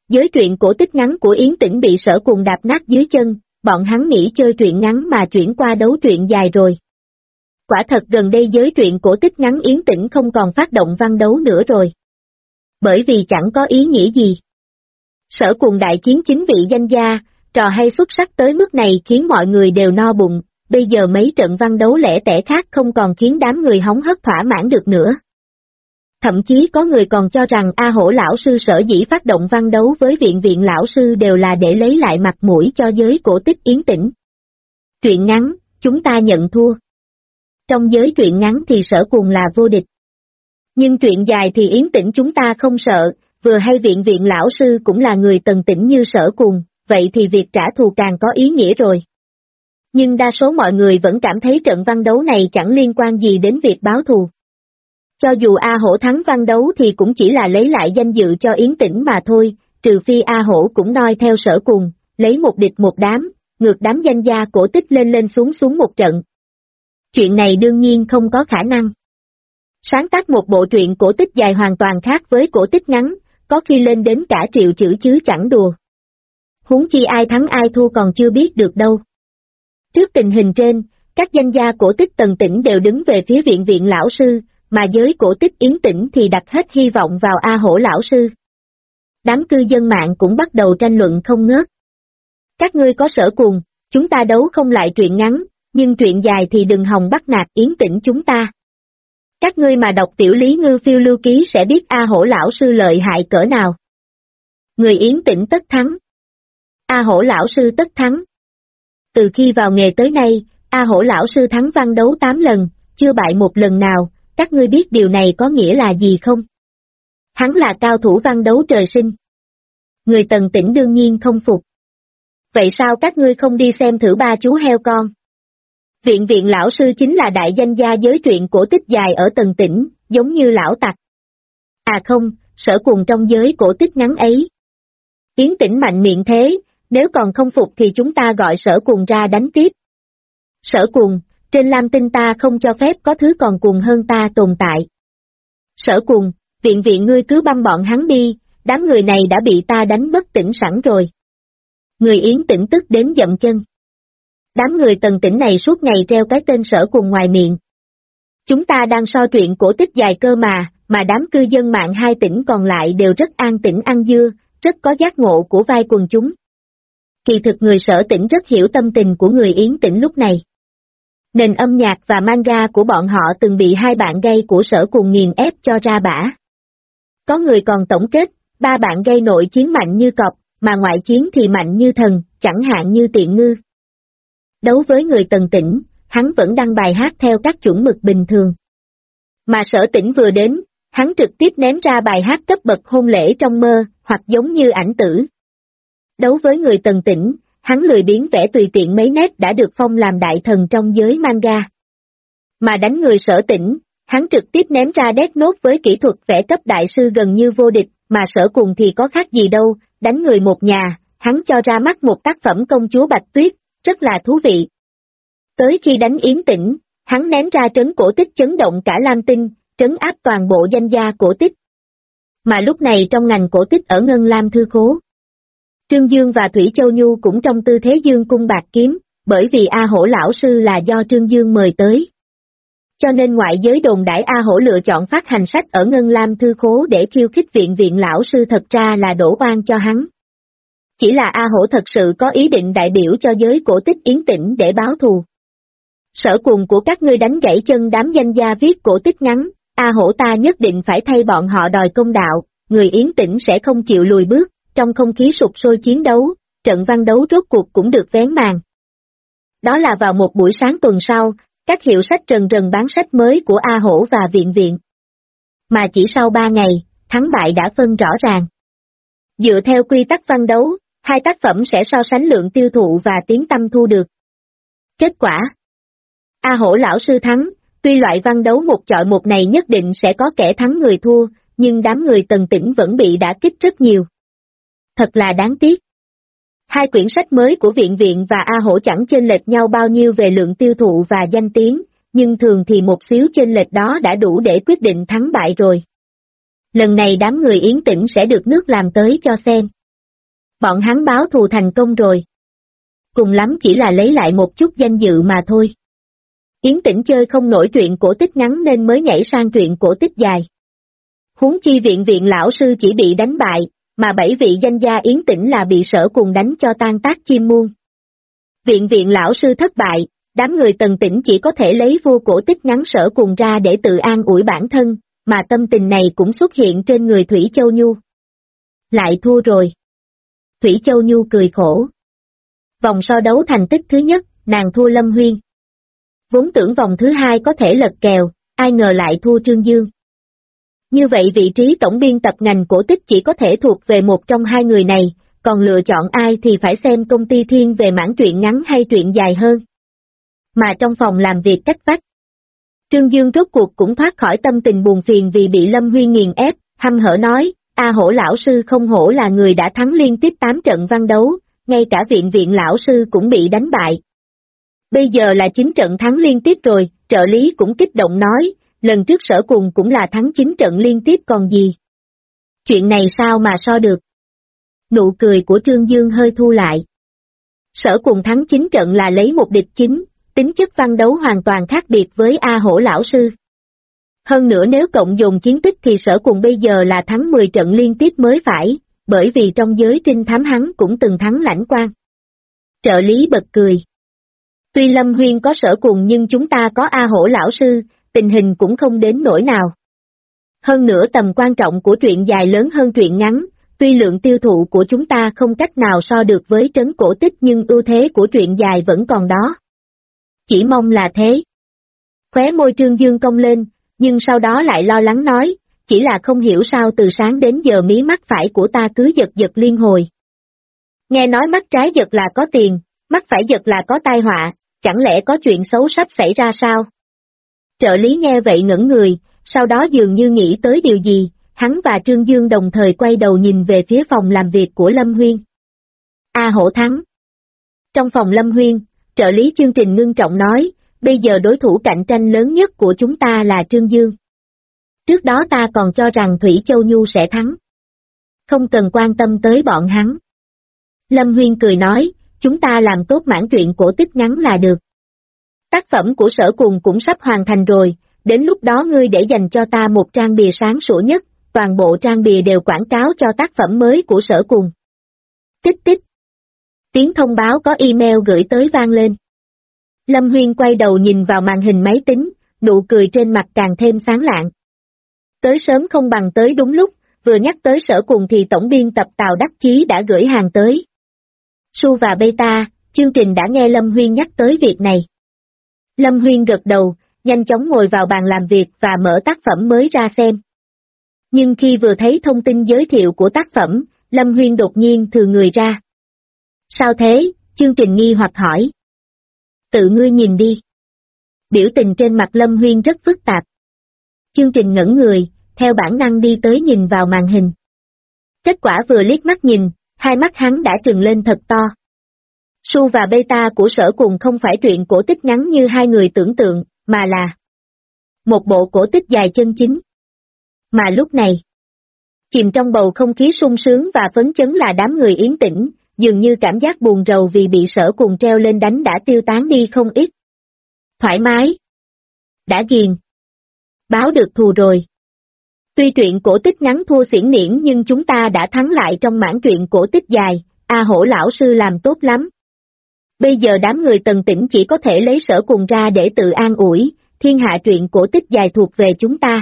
Giới truyện cổ tích ngắn của Yến Tĩnh bị Sở Cùng đạp nát dưới chân, bọn hắn nghĩ chơi truyện ngắn mà chuyển qua đấu truyện dài rồi. Quả thật gần đây giới truyện cổ tích ngắn Yến Tĩnh không còn phát động văn đấu nữa rồi. Bởi vì chẳng có ý nghĩa gì. Sở Cùng đại chiến 9 vị danh gia, trò hay xuất sắc tới mức này khiến mọi người đều no bụng, bây giờ mấy trận văn đấu lẻ tẻ khác không còn khiến đám người hóng hớt thỏa mãn được nữa. Thậm chí có người còn cho rằng A Hổ lão sư sở dĩ phát động văn đấu với viện viện lão sư đều là để lấy lại mặt mũi cho giới cổ tích Yến Tĩnh. Truyện ngắn, chúng ta nhận thua. Trong giới truyện ngắn thì Sở Cùng là vô địch. Nhưng truyện dài thì Yến Tĩnh chúng ta không sợ, vừa hay viện viện lão sư cũng là người Tần Tĩnh như Sở Cùng, vậy thì việc trả thù càng có ý nghĩa rồi. Nhưng đa số mọi người vẫn cảm thấy trận văn đấu này chẳng liên quan gì đến việc báo thù. Cho dù A Hổ thắng văn đấu thì cũng chỉ là lấy lại danh dự cho Yến Tĩnh mà thôi, trừ phi A Hổ cũng noi theo Sở Cùng, lấy một địch một đám, ngược đám danh gia cổ tích lên lên xuống xuống một trận. Chuyện này đương nhiên không có khả năng. Sáng tác một bộ truyện cổ tích dài hoàn toàn khác với cổ tích ngắn, có khi lên đến cả triệu chữ chứ chẳng đùa. Huống chi ai thắng ai thua còn chưa biết được đâu. Trước tình hình trên, các danh gia cổ tích Tần Tĩnh đều đứng về phía viện viện lão sư, mà giới cổ tích Yến Tĩnh thì đặt hết hy vọng vào A Hổ lão sư. Đám cư dân mạng cũng bắt đầu tranh luận không ngớt. Các ngươi có Sở Cùng, chúng ta đấu không lại truyện ngắn, nhưng truyện dài thì đừng hòng bắt nạt Yến Tĩnh chúng ta. Các ngươi mà đọc tiểu lý ngư phiêu lưu ký sẽ biết A Hổ lão sư lợi hại cỡ nào. Người Yến Tĩnh tất thắng. A Hổ lão sư tất thắng. Từ khi vào nghề tới nay, A Hổ lão sư thắng văn đấu 8 lần, chưa bại một lần nào, các ngươi biết điều này có nghĩa là gì không? Hắn là cao thủ văn đấu trời sinh. Người Tần Tĩnh đương nhiên không phục. Vậy sao các ngươi không đi xem thử ba chú heo con? Viện viện lão sư chính là đại danh gia giới truyện cổ tích dài ở Tần Tĩnh, giống như lão tặc. À không, Sở Cùng trong giới cổ tích ngắn ấy. Yến Tĩnh mạnh miệng thế, nếu còn không phục thì chúng ta gọi Sở Cùng ra đánh tiếp. Sở Cùng, trên lam tinh ta không cho phép có thứ còn cuồng hơn ta tồn tại. Sở Cùng, viện viện ngươi cứ băm bọn hắn đi, đám người này đã bị ta đánh bất tỉnh sẵn rồi. Người Yến Tĩnh tức đến dậm chân. Đám người Tần Tĩnh này suốt ngày treo cái tên Sở Cùng ngoài miệng. Chúng ta đang so truyện cổ tích dài cơ mà đám cư dân mạng hai tỉnh còn lại đều rất an tĩnh ăn dưa, rất có giác ngộ của vai quần chúng. Kỳ thực người Sở Tĩnh rất hiểu tâm tình của người Yến Tĩnh lúc này. Nền âm nhạc và manga của bọn họ từng bị hai bạn gay của Sở Cùng nghiền ép cho ra bã. Có người còn tổng kết, ba bạn gay nội chiến mạnh như cọp, mà ngoại chiến thì mạnh như thần, chẳng hạn như Tiện Ngư. Đấu với người Tần Tĩnh, hắn vẫn đăng bài hát theo các chuẩn mực bình thường. Mà Sở Tĩnh vừa đến, hắn trực tiếp ném ra bài hát cấp bậc hôn lễ trong mơ, hoặc giống như ảnh tử. Đấu với người Tần Tĩnh, hắn lười biếng vẽ tùy tiện mấy nét đã được phong làm đại thần trong giới manga. Mà đánh người Sở Tĩnh, hắn trực tiếp ném ra Death Note với kỹ thuật vẽ cấp đại sư gần như vô địch, mà Sở Cùng thì có khác gì đâu, đánh người một nhà, hắn cho ra mắt một tác phẩm công chúa Bạch Tuyết, rất là thú vị. Tới khi đánh Yến Tĩnh, hắn ném ra trấn cổ tích chấn động cả Lam Tinh, trấn áp toàn bộ danh gia cổ tích. Mà lúc này trong ngành cổ tích ở Ngân Lam Thư Khố, Trương Dương và Thủy Châu Nhu cũng trong tư thế dương cung bạc kiếm, bởi vì A Hổ lão sư là do Trương Dương mời tới. Cho nên ngoại giới đồn đãi A Hổ lựa chọn phát hành sách ở Ngân Lam Thư Khố để khiêu khích viện viện lão sư thật ra là đổ oan cho hắn. Chỉ là A Hổ thật sự có ý định đại biểu cho giới cổ tích Yến Tĩnh để báo thù. Sở Cùng của các ngươi đánh gãy chân đám danh gia viết cổ tích ngắn, A Hổ ta nhất định phải thay bọn họ đòi công đạo, người Yến Tĩnh sẽ không chịu lùi bước, trong không khí sục sôi chiến đấu, trận văn đấu rốt cuộc cũng được vén màn. Đó là vào một buổi sáng tuần sau, các hiệu sách rần rần bán sách mới của A Hổ và viện viện. Mà chỉ sau 3 ngày, thắng bại đã phân rõ ràng. Dựa theo quy tắc văn đấu, hai tác phẩm sẽ so sánh lượng tiêu thụ và tiếng tăm thu được. Kết quả A Hổ lão sư thắng, tuy loại văn đấu một chọi một này nhất định sẽ có kẻ thắng người thua, nhưng đám người Tần Tĩnh vẫn bị đả kích rất nhiều. Thật là đáng tiếc. Hai quyển sách mới của viện viện và A Hổ chẳng chênh lệch nhau bao nhiêu về lượng tiêu thụ và danh tiếng, nhưng thường thì một xíu chênh lệch đó đã đủ để quyết định thắng bại rồi. Lần này đám người Yến Tĩnh sẽ được nước làm tới cho xem. Bọn hắn báo thù thành công rồi. Cùng lắm chỉ là lấy lại một chút danh dự mà thôi. Yến Tĩnh chơi không nổi truyện cổ tích ngắn nên mới nhảy sang truyện cổ tích dài. Huống chi viện lão sư chỉ bị đánh bại, mà 7 vị danh gia Yến Tĩnh là bị Sở Cùng đánh cho tan tác chim muôn. Viện lão sư thất bại, đám người Tần Tĩnh chỉ có thể lấy vua cổ tích ngắn Sở Cùng ra để tự an ủi bản thân, mà tâm tình này cũng xuất hiện trên người Thủy Châu Nhu. Lại thua rồi. Thủy Châu Nhu cười khổ. Vòng so đấu thành tích thứ nhất, nàng thua Lâm Huyên. Vốn tưởng vòng thứ hai có thể lật kèo, ai ngờ lại thua Trương Dương. Như vậy vị trí tổng biên tập ngành cổ tích chỉ có thể thuộc về một trong hai người này, còn lựa chọn ai thì phải xem công ty thiên về mảng truyện ngắn hay truyện dài hơn. Mà trong phòng làm việc cách vách, Trương Dương rốt cuộc cũng thoát khỏi tâm tình buồn phiền vì bị Lâm Huyên nghiền ép, hăm hở nói, A Hổ lão sư không hổ là người đã thắng liên tiếp 8 trận văn đấu, ngay cả viện lão sư cũng bị đánh bại. Bây giờ là 9 trận thắng liên tiếp rồi, trợ lý cũng kích động nói, lần trước Sở Cùng cũng là thắng 9 trận liên tiếp còn gì. Chuyện này sao mà so được? Nụ cười của Trương Dương hơi thu lại. Sở Cùng thắng 9 trận là lấy một địch 9, tính chất văn đấu hoàn toàn khác biệt với A Hổ lão sư. Hơn nữa nếu cộng dồn chiến tích thì Sở Cùng bây giờ là thắng 10 trận liên tiếp mới phải, bởi vì trong giới trinh thám hắn cũng từng thắng Lãnh Quan. Trợ lý bật cười. Tuy Lâm Huyên có Sở Cùng nhưng chúng ta có A Hổ lão sư, tình hình cũng không đến nỗi nào. Hơn nữa tầm quan trọng của truyện dài lớn hơn truyện ngắn, tuy lượng tiêu thụ của chúng ta không cách nào so được với trấn cổ tích nhưng ưu thế của truyện dài vẫn còn đó. Chỉ mong là thế. Khóe môi Trương Dương cong lên, nhưng sau đó lại lo lắng nói, chỉ là không hiểu sao từ sáng đến giờ mí mắt phải của ta cứ giật giật liên hồi. Nghe nói mắt trái giật là có tiền, mắt phải giật là có tai họa, chẳng lẽ có chuyện xấu sắp xảy ra sao? Trợ lý nghe vậy ngẩn người, sau đó dường như nghĩ tới điều gì, hắn và Trương Dương đồng thời quay đầu nhìn về phía phòng làm việc của Lâm Huyên. A Hổ thắng. Trong phòng Lâm Huyên, trợ lý chương trình ngưng trọng nói, bây giờ đối thủ cạnh tranh lớn nhất của chúng ta là Trương Dương. Trước đó ta còn cho rằng Thủy Châu Nhu sẽ thắng. Không cần quan tâm tới bọn hắn. Lâm Huyên cười nói, chúng ta làm tốt mảng truyện cổ tích ngắn là được. Tác phẩm của Sở Cùng cũng sắp hoàn thành rồi, đến lúc đó ngươi để dành cho ta một trang bìa sáng sủa nhất, toàn bộ trang bìa đều quảng cáo cho tác phẩm mới của Sở Cùng. Tích tích. Tiếng thông báo có email gửi tới vang lên. Lâm Huyên quay đầu nhìn vào màn hình máy tính, nụ cười trên mặt càng thêm sáng lạng. Tới sớm không bằng tới đúng lúc, vừa nhắc tới Sở Cùng thì tổng biên tập Tào Đắc Chí đã gửi hàng tới. Su và Beta, chương trình đã nghe Lâm Huyên nhắc tới việc này. Lâm Huyên gật đầu, nhanh chóng ngồi vào bàn làm việc và mở tác phẩm mới ra xem. Nhưng khi vừa thấy thông tin giới thiệu của tác phẩm, Lâm Huyên đột nhiên thừa người ra. Sao thế? Chương trình nghi hoặc hỏi. Tự ngươi nhìn đi. Biểu tình trên mặt Lâm Huyên rất phức tạp. Chương trình ngẩn người, theo bản năng đi tới nhìn vào màn hình. Kết quả vừa liếc mắt nhìn, hai mắt hắn đã trừng lên thật to. Su và Beta của Sở Cùng không phải truyện cổ tích ngắn như hai người tưởng tượng, mà là một bộ cổ tích dài chân chính. Mà lúc này, chìm trong bầu không khí sung sướng và phấn chấn là đám người Yến Tĩnh, dường như cảm giác buồn rầu vì bị Sở Cùng treo lên đánh đã tiêu tán đi không ít. Thoải mái. Đã ghiền. Báo được thù rồi. Tuy truyện cổ tích ngắn thua xiển niễn nhưng chúng ta đã thắng lại trong mảng truyện cổ tích dài, A Hổ lão sư làm tốt lắm. Bây giờ đám người Tần Tĩnh chỉ có thể lấy Sở Cùng ra để tự an ủi, thiên hạ truyện cổ tích dài thuộc về chúng ta.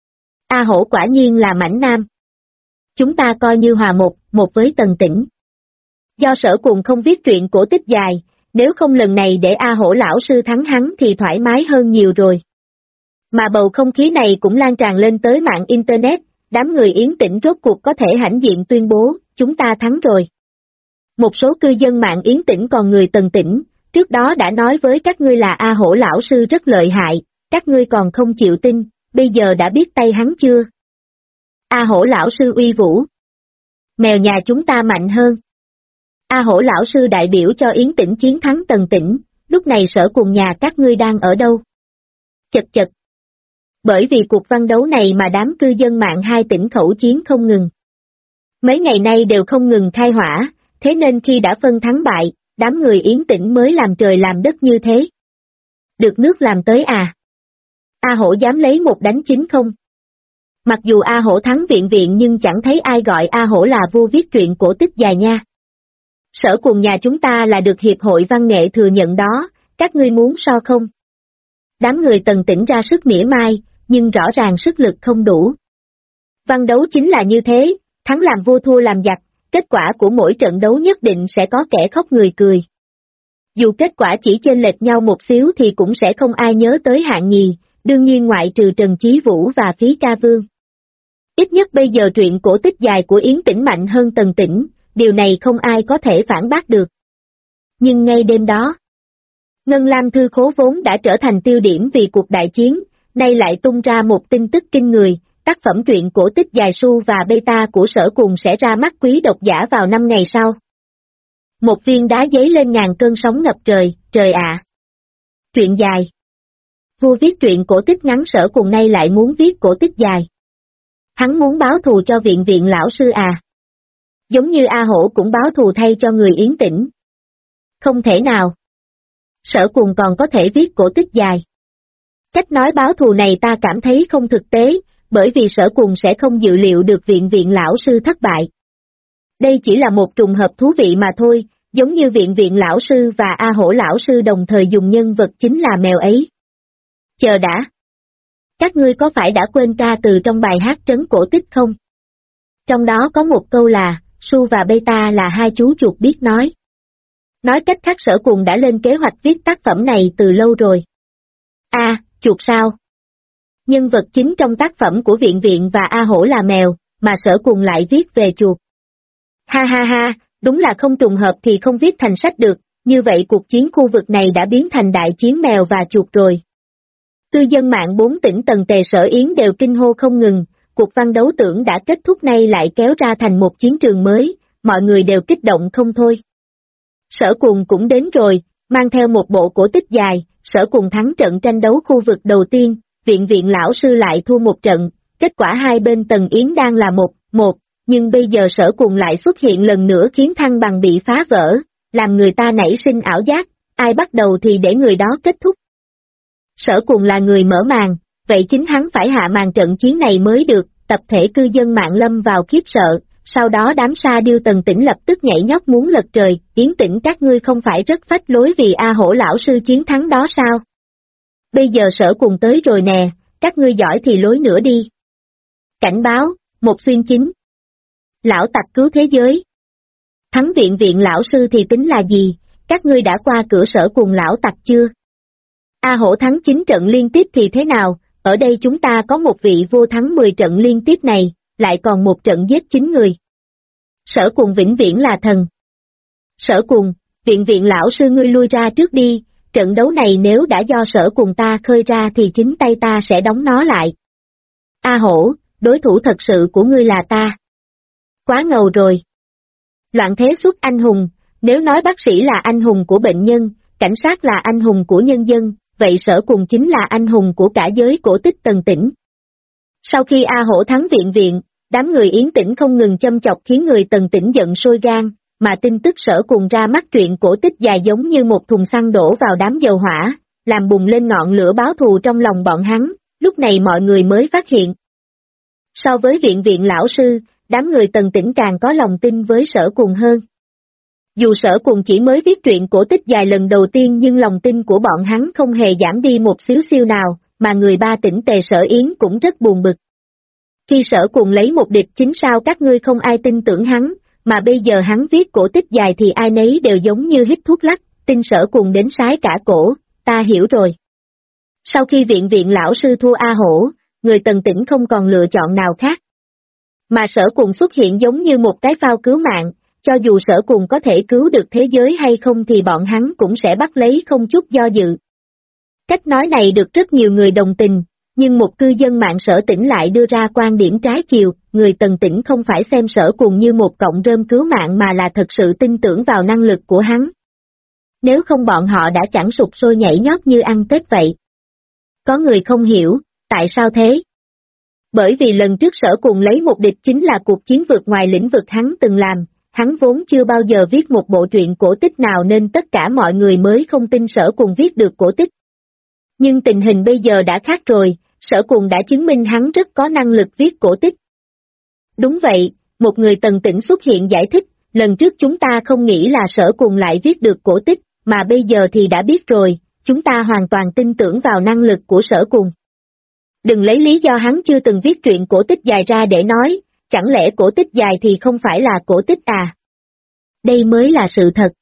A Hổ quả nhiên là mãnh nam. Chúng ta coi như hòa một với Tần Tĩnh. Do Sở Cùng không viết truyện cổ tích dài, nếu không lần này để A Hổ lão sư thắng hắn thì thoải mái hơn nhiều rồi. Mà bầu không khí này cũng lan tràn lên tới mạng Internet, đám người Yến Tĩnh rốt cuộc có thể hãnh diện tuyên bố, chúng ta thắng rồi. Một số cư dân mạng Yến Tĩnh còn người Tần Tĩnh, trước đó đã nói với các ngươi là A Hổ lão sư rất lợi hại, các ngươi còn không chịu tin, bây giờ đã biết tay hắn chưa? A Hổ lão sư uy vũ. Mèo nhà chúng ta mạnh hơn. A Hổ lão sư đại biểu cho Yến Tĩnh chiến thắng Tần Tĩnh, lúc này Sở Cùng nhà các ngươi đang ở đâu? Chật chật. Bởi vì cuộc văn đấu này mà đám cư dân mạng hai tỉnh khẩu chiến không ngừng. Mấy ngày nay đều không ngừng khai hỏa, thế nên khi đã phân thắng bại, đám người Yến Tĩnh mới làm trời làm đất như thế. Được nước làm tới à? A Hổ dám lấy một đánh chín không? Mặc dù A Hổ thắng viện viện nhưng chẳng thấy ai gọi A Hổ là vua viết truyện cổ tích dài nha. Sở Cuồng nhà chúng ta là được Hiệp hội Văn nghệ thừa nhận đó, các ngươi muốn so không? Đám người Tần Tĩnh ra sức mỉa mai, nhưng rõ ràng sức lực không đủ. Văn đấu chính là như thế, thắng làm vua thua làm giặc, kết quả của mỗi trận đấu nhất định sẽ có kẻ khóc người cười. Dù kết quả chỉ chênh lệch nhau một xíu thì cũng sẽ không ai nhớ tới hạng nhì, đương nhiên ngoại trừ Trần Chí Vũ và Phí Ca Vương. Ít nhất bây giờ truyện cổ tích dài của Yến Tĩnh mạnh hơn Tần Tĩnh, điều này không ai có thể phản bác được. Nhưng ngay đêm đó, Ngân Lam Thư Khố vốn đã trở thành tiêu điểm vì cuộc đại chiến, nay lại tung ra một tin tức kinh người, tác phẩm truyện cổ tích dài Su và Beta của Sở Cuồng sẽ ra mắt quý độc giả vào 5 ngày sau. Một viên đá giấy lên ngàn cơn sóng ngập trời, trời ạ! Truyện dài. Vua viết truyện cổ tích ngắn Sở Cuồng nay lại muốn viết cổ tích dài. Hắn muốn báo thù cho viện viện lão sư à? Giống như A Hổ cũng báo thù thay cho người Yến Tĩnh. Không thể nào. Sở Cuồng còn có thể viết cổ tích dài. Cách nói báo thù này ta cảm thấy không thực tế, bởi vì Sở Cuồng sẽ không dự liệu được viện viện lão sư thất bại. Đây chỉ là một trùng hợp thú vị mà thôi, giống như viện viện lão sư và A Hổ lão sư đồng thời dùng nhân vật chính là mèo ấy. Chờ đã. Các ngươi có phải đã quên ca từ trong bài hát trấn cổ tích không? Trong đó có một câu là, Su và Beta là hai chú chuột biết nói. Nói cách khác Sở Cuồng đã lên kế hoạch viết tác phẩm này từ lâu rồi. Chuột sao? Nhân vật chính trong tác phẩm của viện viện và A Hổ là mèo, mà Sở Cuồng lại viết về chuột. Ha ha ha, đúng là không trùng hợp thì không viết thành sách được, như vậy cuộc chiến khu vực này đã biến thành đại chiến mèo và chuột rồi. Cư dân mạng 4 tỉnh Tần Tề Sở Yến đều kinh hô không ngừng, cuộc văn đấu tưởng đã kết thúc nay lại kéo ra thành một chiến trường mới, mọi người đều kích động không thôi. Sở Cuồng cũng đến rồi, mang theo một bộ cổ tích dài, Sở Cuồng thắng trận tranh đấu khu vực đầu tiên, viện viện lão sư lại thua một trận, kết quả hai bên Tần Yến đang là 1-1, nhưng bây giờ Sở Cuồng lại xuất hiện lần nữa khiến thăng bằng bị phá vỡ, làm người ta nảy sinh ảo giác, ai bắt đầu thì để người đó kết thúc. Sở Cuồng là người mở màn, vậy chính hắn phải hạ màn trận chiến này mới được, tập thể cư dân mạng lâm vào khiếp sợ, sau đó đám sa điêu Tần Tĩnh lập tức nhảy nhót muốn lật trời, Yến Tĩnh các ngươi không phải rất phách lối vì A Hổ lão sư chiến thắng đó sao? Bây giờ Sở Cuồng tới rồi nè, các ngươi giỏi thì lối nữa đi. Cảnh báo, một xuyên chính. Lão tặc cứu thế giới. Thắng viện viện lão sư thì tính là gì, các ngươi đã qua cửa Sở Cuồng lão tặc chưa? A Hổ thắng 9 trận liên tiếp thì thế nào, ở đây chúng ta có một vị vua thắng 10 trận liên tiếp này, lại còn một trận giết 9 người. Sở Cuồng vĩnh viễn là thần. Sở Cuồng, viện viện lão sư ngươi lui ra trước đi, trận đấu này nếu đã do Sở Cuồng ta khơi ra thì chính tay ta sẽ đóng nó lại. A Hổ, đối thủ thật sự của ngươi là ta. Quá ngầu rồi. Loạn thế xuất anh hùng, nếu nói bác sĩ là anh hùng của bệnh nhân, cảnh sát là anh hùng của nhân dân, vậy Sở Cuồng chính là anh hùng của cả giới cổ tích Tần Tĩnh. Sau khi A Hổ thắng viện viện, đám người Yến Tĩnh không ngừng châm chọc khiến người Tần Tĩnh giận sôi gan, mà tin tức Sở Cuồng ra mắt truyện cổ tích dài giống như một thùng xăng đổ vào đám dầu hỏa, làm bùng lên ngọn lửa báo thù trong lòng bọn hắn, lúc này mọi người mới phát hiện. So với viện viện lão sư, đám người Tần Tĩnh càng có lòng tin với Sở Cuồng hơn. Dù Sở Cuồng chỉ mới viết truyện cổ tích dài lần đầu tiên nhưng lòng tin của bọn hắn không hề giảm đi một xíu xiu nào, mà người ba tỉnh Tề Sở Yến cũng rất buồn bực. Khi Sở Cuồng lấy một địch chính sao các ngươi không ai tin tưởng hắn, mà bây giờ hắn viết cổ tích dài thì ai nấy đều giống như hít thuốc lắc, tin Sở Cuồng đến sái cả cổ, ta hiểu rồi. Sau khi viện viện lão sư thua A Hổ, người Tần Tĩnh không còn lựa chọn nào khác. Mà Sở Cuồng xuất hiện giống như một cái phao cứu mạng, cho dù Sở Cuồng có thể cứu được thế giới hay không thì bọn hắn cũng sẽ bắt lấy không chút do dự. Cách nói này được rất nhiều người đồng tình, nhưng một cư dân mạng Sở Tĩnh lại đưa ra quan điểm trái chiều, người Tần Tĩnh không phải xem Sở Cuồng như một cọng rơm cứu mạng mà là thật sự tin tưởng vào năng lực của hắn. Nếu không bọn họ đã chẳng sục sôi nhảy nhót như ăn Tết vậy. Có người không hiểu, tại sao thế? Bởi vì lần trước Sở Cuồng lấy một địch chính là cuộc chiến vượt ngoài lĩnh vực hắn từng làm, hắn vốn chưa bao giờ viết một bộ truyện cổ tích nào nên tất cả mọi người mới không tin Sở Cùng viết được cổ tích. Nhưng tình hình bây giờ đã khác rồi, Sở Cùng đã chứng minh hắn rất có năng lực viết cổ tích. Đúng vậy, một người Tần Tĩnh xuất hiện giải thích, lần trước chúng ta không nghĩ là Sở Cùng lại viết được cổ tích, mà bây giờ thì đã biết rồi, chúng ta hoàn toàn tin tưởng vào năng lực của Sở Cùng. Đừng lấy lý do hắn chưa từng viết truyện cổ tích dài ra để nói, chẳng lẽ cổ tích dài thì không phải là cổ tích à? Đây mới là sự thật.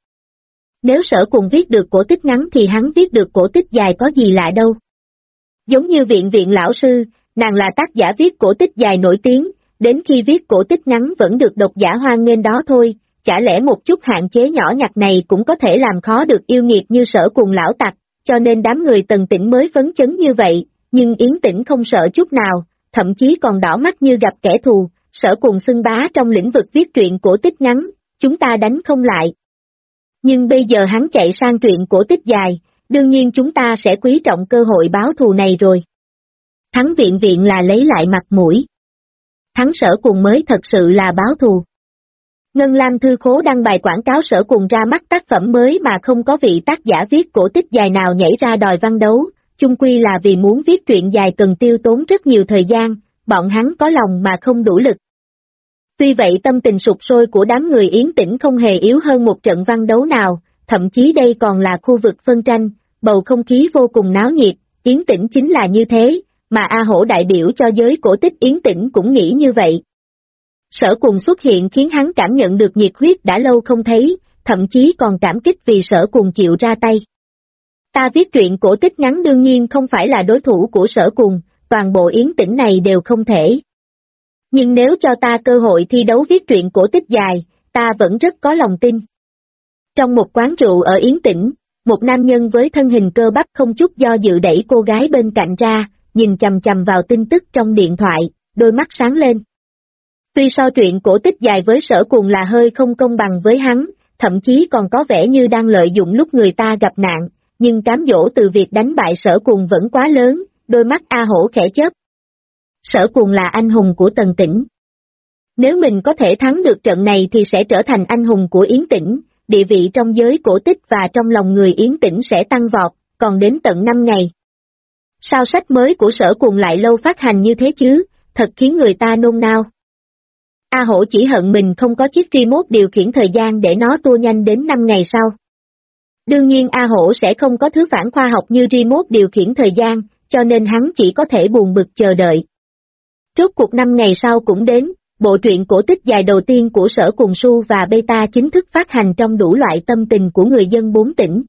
Nếu Sở Cùng viết được cổ tích ngắn thì hắn viết được cổ tích dài có gì lạ đâu. Giống như viện lão sư, nàng là tác giả viết cổ tích dài nổi tiếng, đến khi viết cổ tích ngắn vẫn được độc giả hoan nghênh đó thôi, chả lẽ một chút hạn chế nhỏ nhặt này cũng có thể làm khó được yêu nghiệt như Sở Cùng lão tặc, cho nên đám người Tần Tĩnh mới phấn chấn như vậy, nhưng Yến Tĩnh không sợ chút nào, thậm chí còn đỏ mắt như gặp kẻ thù. Sở Cùng xưng bá trong lĩnh vực viết truyện cổ tích ngắn, chúng ta đánh không lại. Nhưng bây giờ hắn chạy sang truyện cổ tích dài, đương nhiên chúng ta sẽ quý trọng cơ hội báo thù này rồi. Thắng viện là lấy lại mặt mũi. Thắng Sở Cùng mới thật sự là báo thù. Ngân Lam Thư Khố đăng bài quảng cáo Sở Cùng ra mắt tác phẩm mới mà không có vị tác giả viết cổ tích dài nào nhảy ra đòi văn đấu, chung quy là vì muốn viết truyện dài cần tiêu tốn rất nhiều thời gian, bọn hắn có lòng mà không đủ lực. Tuy vậy tâm tình sụp sôi của đám người Yến Tĩnh không hề yếu hơn một trận văn đấu nào, thậm chí đây còn là khu vực phân tranh, bầu không khí vô cùng náo nhiệt, Yến Tĩnh chính là như thế, mà A Hổ đại biểu cho giới cổ tích Yến Tĩnh cũng nghĩ như vậy. Sở Cùng xuất hiện khiến hắn cảm nhận được nhiệt huyết đã lâu không thấy, thậm chí còn cảm kích vì Sở Cùng chịu ra tay. Ta viết truyện cổ tích ngắn đương nhiên không phải là đối thủ của Sở Cùng, toàn bộ Yến Tĩnh này đều không thể. Nhưng nếu cho ta cơ hội thi đấu viết truyện cổ tích dài, ta vẫn rất có lòng tin. Trong một quán rượu ở Yến Tĩnh, một nam nhân với thân hình cơ bắp không chút do dự đẩy cô gái bên cạnh ra, nhìn chằm chằm vào tin tức trong điện thoại, đôi mắt sáng lên. Tuy so truyện cổ tích dài với Sở Cùng là hơi không công bằng với hắn, thậm chí còn có vẻ như đang lợi dụng lúc người ta gặp nạn, nhưng cám dỗ từ việc đánh bại Sở Cùng vẫn quá lớn, đôi mắt A Hổ khẽ chớp. Sở Cùng là anh hùng của Tần Tĩnh. Nếu mình có thể thắng được trận này thì sẽ trở thành anh hùng của Yến Tĩnh, địa vị trong giới cổ tích và trong lòng người Yến Tĩnh sẽ tăng vọt, còn đến tận 5 ngày. Sao sách mới của Sở Cùng lại lâu phát hành như thế chứ, thật khiến người ta nôn nao. A Hổ chỉ hận mình không có chiếc remote điều khiển thời gian để nó tua nhanh đến 5 ngày sau. Đương nhiên A Hổ sẽ không có thứ phản khoa học như remote điều khiển thời gian, cho nên hắn chỉ có thể buồn bực chờ đợi. Rốt cuộc 5 ngày sau cũng đến, bộ truyện cổ tích dài đầu tiên của Sở Cùng Su và Beta chính thức phát hành trong đủ loại tâm tình của người dân 4 tỉnh.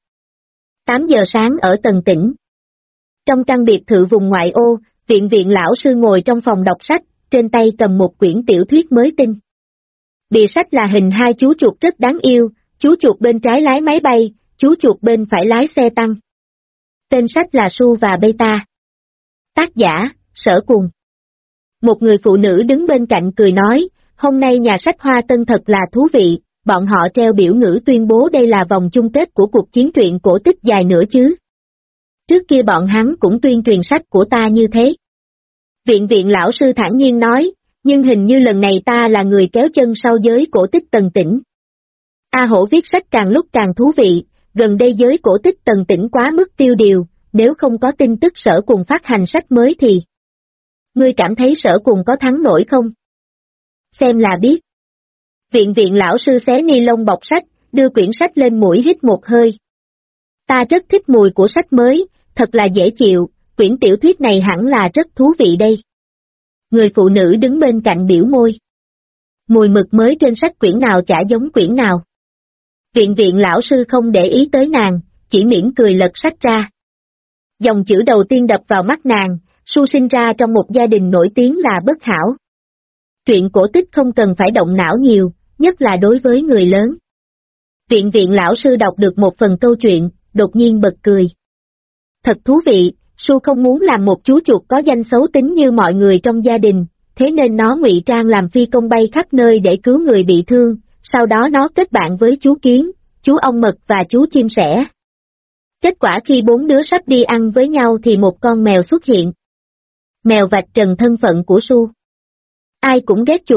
8 giờ sáng ở Tần Tỉnh. Trong căn biệt thự vùng ngoại ô, viện lão sư ngồi trong phòng đọc sách, trên tay cầm một quyển tiểu thuyết mới tinh. Bìa sách là hình hai chú chuột rất đáng yêu, chú chuột bên trái lái máy bay, chú chuột bên phải lái xe tăng. Tên sách là Su và Beta. Tác giả, Sở Cùng. Một người phụ nữ đứng bên cạnh cười nói, hôm nay nhà sách Hoa Tân thật là thú vị, bọn họ treo biểu ngữ tuyên bố đây là vòng chung kết của cuộc chiến truyện cổ tích dài nữa chứ. Trước kia bọn hắn cũng tuyên truyền sách của ta như thế. Viện lão sư thản nhiên nói, nhưng hình như lần này ta là người kéo chân sau giới cổ tích Tần Tĩnh. A Hổ viết sách càng lúc càng thú vị, gần đây giới cổ tích Tần Tĩnh quá mức tiêu điều, nếu không có tin tức Sở Cùng phát hành sách mới thì... Ngươi cảm thấy Sở Cùng có thắng nổi không? Xem là biết. Viện lão sư xé ni lông bọc sách, đưa quyển sách lên mũi hít một hơi. Ta rất thích mùi của sách mới, thật là dễ chịu, quyển tiểu thuyết này hẳn là rất thú vị đây. Người phụ nữ đứng bên cạnh biểu môi. Mùi mực mới trên sách quyển nào chả giống quyển nào. Viện lão sư không để ý tới nàng, chỉ mỉm cười lật sách ra. Dòng chữ đầu tiên đập vào mắt nàng, Su sinh ra trong một gia đình nổi tiếng là bất hảo. Truyện cổ tích không cần phải động não nhiều, nhất là đối với người lớn. Viện lão sư đọc được một phần câu chuyện, đột nhiên bật cười. Thật thú vị, Su không muốn làm một chú chuột có danh xấu tính như mọi người trong gia đình, thế nên nó ngụy trang làm phi công bay khắp nơi để cứu người bị thương, sau đó nó kết bạn với chú kiến, chú ong mật và chú chim sẻ. Kết quả khi 4 đứa sắp đi ăn với nhau thì một con mèo xuất hiện. Mèo vạch trần thân phận của Su. Ai cũng ghét chuột,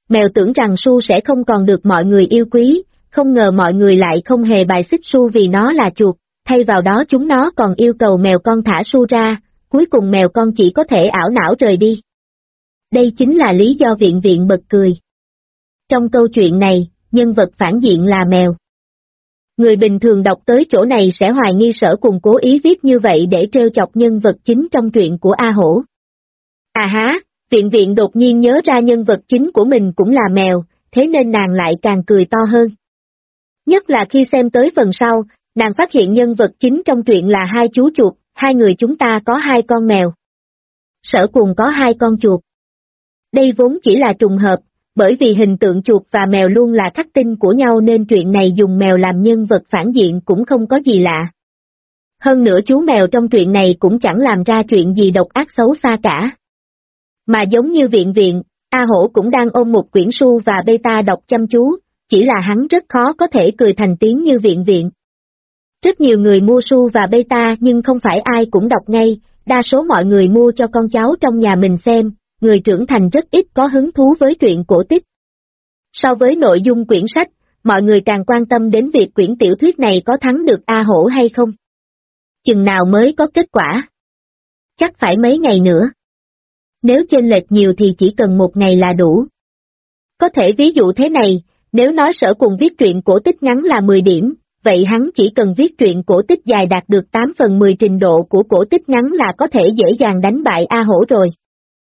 Mèo tưởng rằng Su sẽ không còn được mọi người yêu quý, không ngờ mọi người lại không hề bài xích Su vì nó là chuột, thay vào đó chúng nó còn yêu cầu mèo con thả Su ra, cuối cùng mèo con chỉ có thể ảo não rời đi. Đây chính là lý do Viện Viện bật cười. Trong câu chuyện này, nhân vật phản diện là mèo. Người bình thường đọc tới chỗ này sẽ hoài nghi Sở Cùng cố ý viết như vậy để trêu chọc nhân vật chính trong truyện của A Hổ. À há, Viện Viện đột nhiên nhớ ra nhân vật chính của mình cũng là mèo, thế nên nàng lại càng cười to hơn. Nhất là khi xem tới phần sau, nàng phát hiện nhân vật chính trong truyện là hai chú chuột, hai người chúng ta có hai con mèo. Sở Cùng có hai con chuột. Đây vốn chỉ là trùng hợp, bởi vì hình tượng chuột và mèo luôn là khắc tinh của nhau nên truyện này dùng mèo làm nhân vật phản diện cũng không có gì lạ. Hơn nữa chú mèo trong truyện này cũng chẳng làm ra chuyện gì độc ác xấu xa cả. Mà giống như Viện Viện, A Hổ cũng đang ôm một quyển Su và Beta đọc chăm chú, chỉ là hắn rất khó có thể cười thành tiếng như Viện Viện. Rất nhiều người mua Su và Beta nhưng không phải ai cũng đọc ngay, đa số mọi người mua cho con cháu trong nhà mình xem, người trưởng thành rất ít có hứng thú với truyện cổ tích. So với nội dung quyển sách, mọi người càng quan tâm đến việc quyển tiểu thuyết này có thắng được A Hổ hay không. Chừng nào mới có kết quả? Chắc phải mấy ngày nữa. Nếu chênh lệch nhiều thì chỉ cần một ngày là đủ. Có thể ví dụ thế này, nếu nói Sở Cùng viết truyện cổ tích ngắn là 10 điểm, vậy hắn chỉ cần viết truyện cổ tích dài đạt được 8 phần 10 trình độ của cổ tích ngắn là có thể dễ dàng đánh bại A Hổ rồi.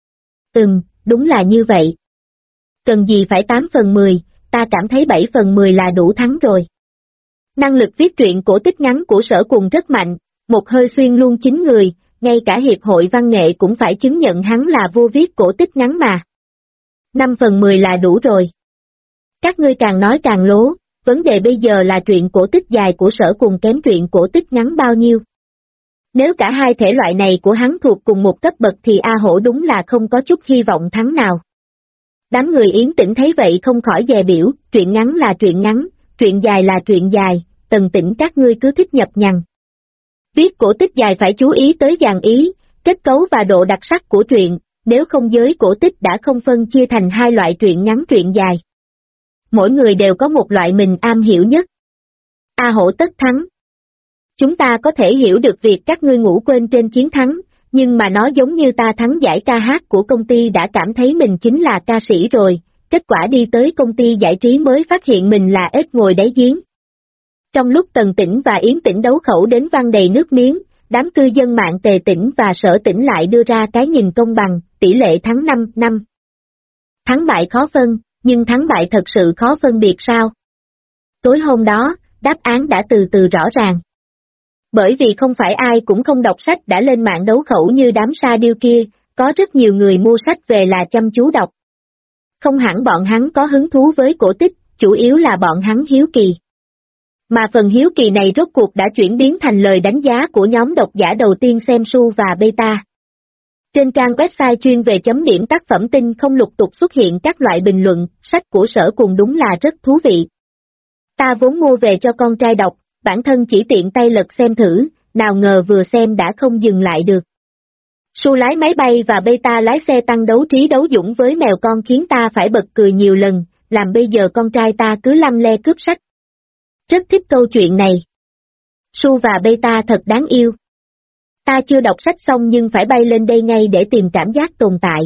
Đúng là như vậy. Cần gì phải 8 phần 10, ta cảm thấy 7 phần 10 là đủ thắng rồi. Năng lực viết truyện cổ tích ngắn của Sở Cùng rất mạnh, một hơi xuyên luôn 9 người, ngay cả Hiệp hội Văn nghệ cũng phải chứng nhận hắn là vua viết cổ tích ngắn mà. 5 phần 10 là đủ rồi. Các ngươi càng nói càng lố, vấn đề bây giờ là truyện cổ tích dài của Sở Cùng kém truyện cổ tích ngắn bao nhiêu. Nếu cả hai thể loại này của hắn thuộc cùng một cấp bậc thì A Hổ đúng là không có chút hy vọng thắng nào. Đám người Yến Tĩnh thấy vậy không khỏi dè biểu, truyện ngắn là truyện ngắn, truyện dài là truyện dài, Tần Tĩnh các ngươi cứ thích nhập nhằng. Viết cổ tích dài phải chú ý tới dàn ý, kết cấu và độ đặc sắc của truyện, nếu không giới cổ tích đã không phân chia thành hai loại truyện ngắn truyện dài. Mỗi người đều có một loại mình am hiểu nhất. A Hổ tất thắng. Chúng ta có thể hiểu được việc các ngươi ngủ quên trên chiến thắng, nhưng mà nó giống như ta thắng giải ca hát của công ty đã cảm thấy mình chính là ca sĩ rồi, kết quả đi tới công ty giải trí mới phát hiện mình là ếch ngồi đáy giếng. Trong lúc Tần Tĩnh và Yến Tĩnh đấu khẩu đến văng đầy nước miếng, đám cư dân mạng Tề Tĩnh và Sở Tĩnh lại đưa ra cái nhìn công bằng, tỷ lệ thắng 5-5. Thắng bại khó phân, nhưng thắng bại thật sự khó phân biệt sao? Tối hôm đó, đáp án đã từ từ rõ ràng. Bởi vì không phải ai cũng không đọc sách đã lên mạng đấu khẩu như đám sa điêu kia, có rất nhiều người mua sách về là chăm chú đọc. Không hẳn bọn hắn có hứng thú với cổ tích, chủ yếu là bọn hắn hiếu kỳ. Mà phần hiếu kỳ này rốt cuộc đã chuyển biến thành lời đánh giá của nhóm độc giả đầu tiên xem Su và Beta. Trên trang website chuyên về chấm điểm tác phẩm tin không lục tục xuất hiện các loại bình luận, sách của Sở Cùng đúng là rất thú vị. Ta vốn mua về cho con trai đọc, bản thân chỉ tiện tay lật xem thử, nào ngờ vừa xem đã không dừng lại được. Su lái máy bay và Beta lái xe tăng đấu trí đấu dũng với mèo con khiến ta phải bật cười nhiều lần, làm bây giờ con trai ta cứ lăm le cướp sách. Rất thích câu chuyện này. Su và Beta thật đáng yêu. Ta chưa đọc sách xong nhưng phải bay lên đây ngay để tìm cảm giác tồn tại.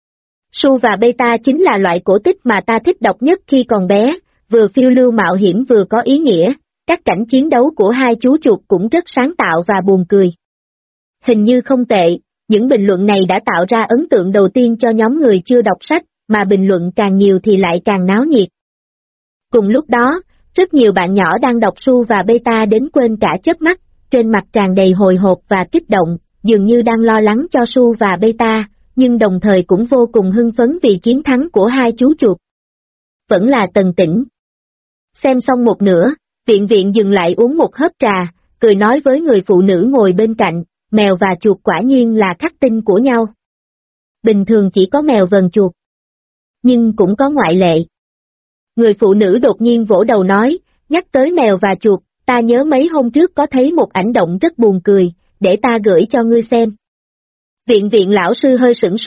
Su và Beta chính là loại cổ tích mà ta thích đọc nhất khi còn bé, vừa phiêu lưu mạo hiểm vừa có ý nghĩa, các cảnh chiến đấu của hai chú chuột cũng rất sáng tạo và buồn cười. Hình như không tệ, những bình luận này đã tạo ra ấn tượng đầu tiên cho nhóm người chưa đọc sách, mà bình luận càng nhiều thì lại càng náo nhiệt. Cùng lúc đó, rất nhiều bạn nhỏ đang đọc Su và Beta đến quên cả chớp mắt, trên mặt tràn đầy hồi hộp và kích động, dường như đang lo lắng cho Su và Beta, nhưng đồng thời cũng vô cùng hưng phấn vì chiến thắng của hai chú chuột. Vẫn là Tần Tĩnh. Xem xong một nửa, Viện Viện dừng lại uống một hớp trà, cười nói với người phụ nữ ngồi bên cạnh, mèo và chuột quả nhiên là khắc tinh của nhau. Bình thường chỉ có mèo vờn chuột. Nhưng cũng có ngoại lệ. Người phụ nữ đột nhiên vỗ đầu nói, nhắc tới mèo và chuột, ta nhớ mấy hôm trước có thấy một ảnh động rất buồn cười, để ta gửi cho ngươi xem. Viện Viện lão sư hơi sửng sốt,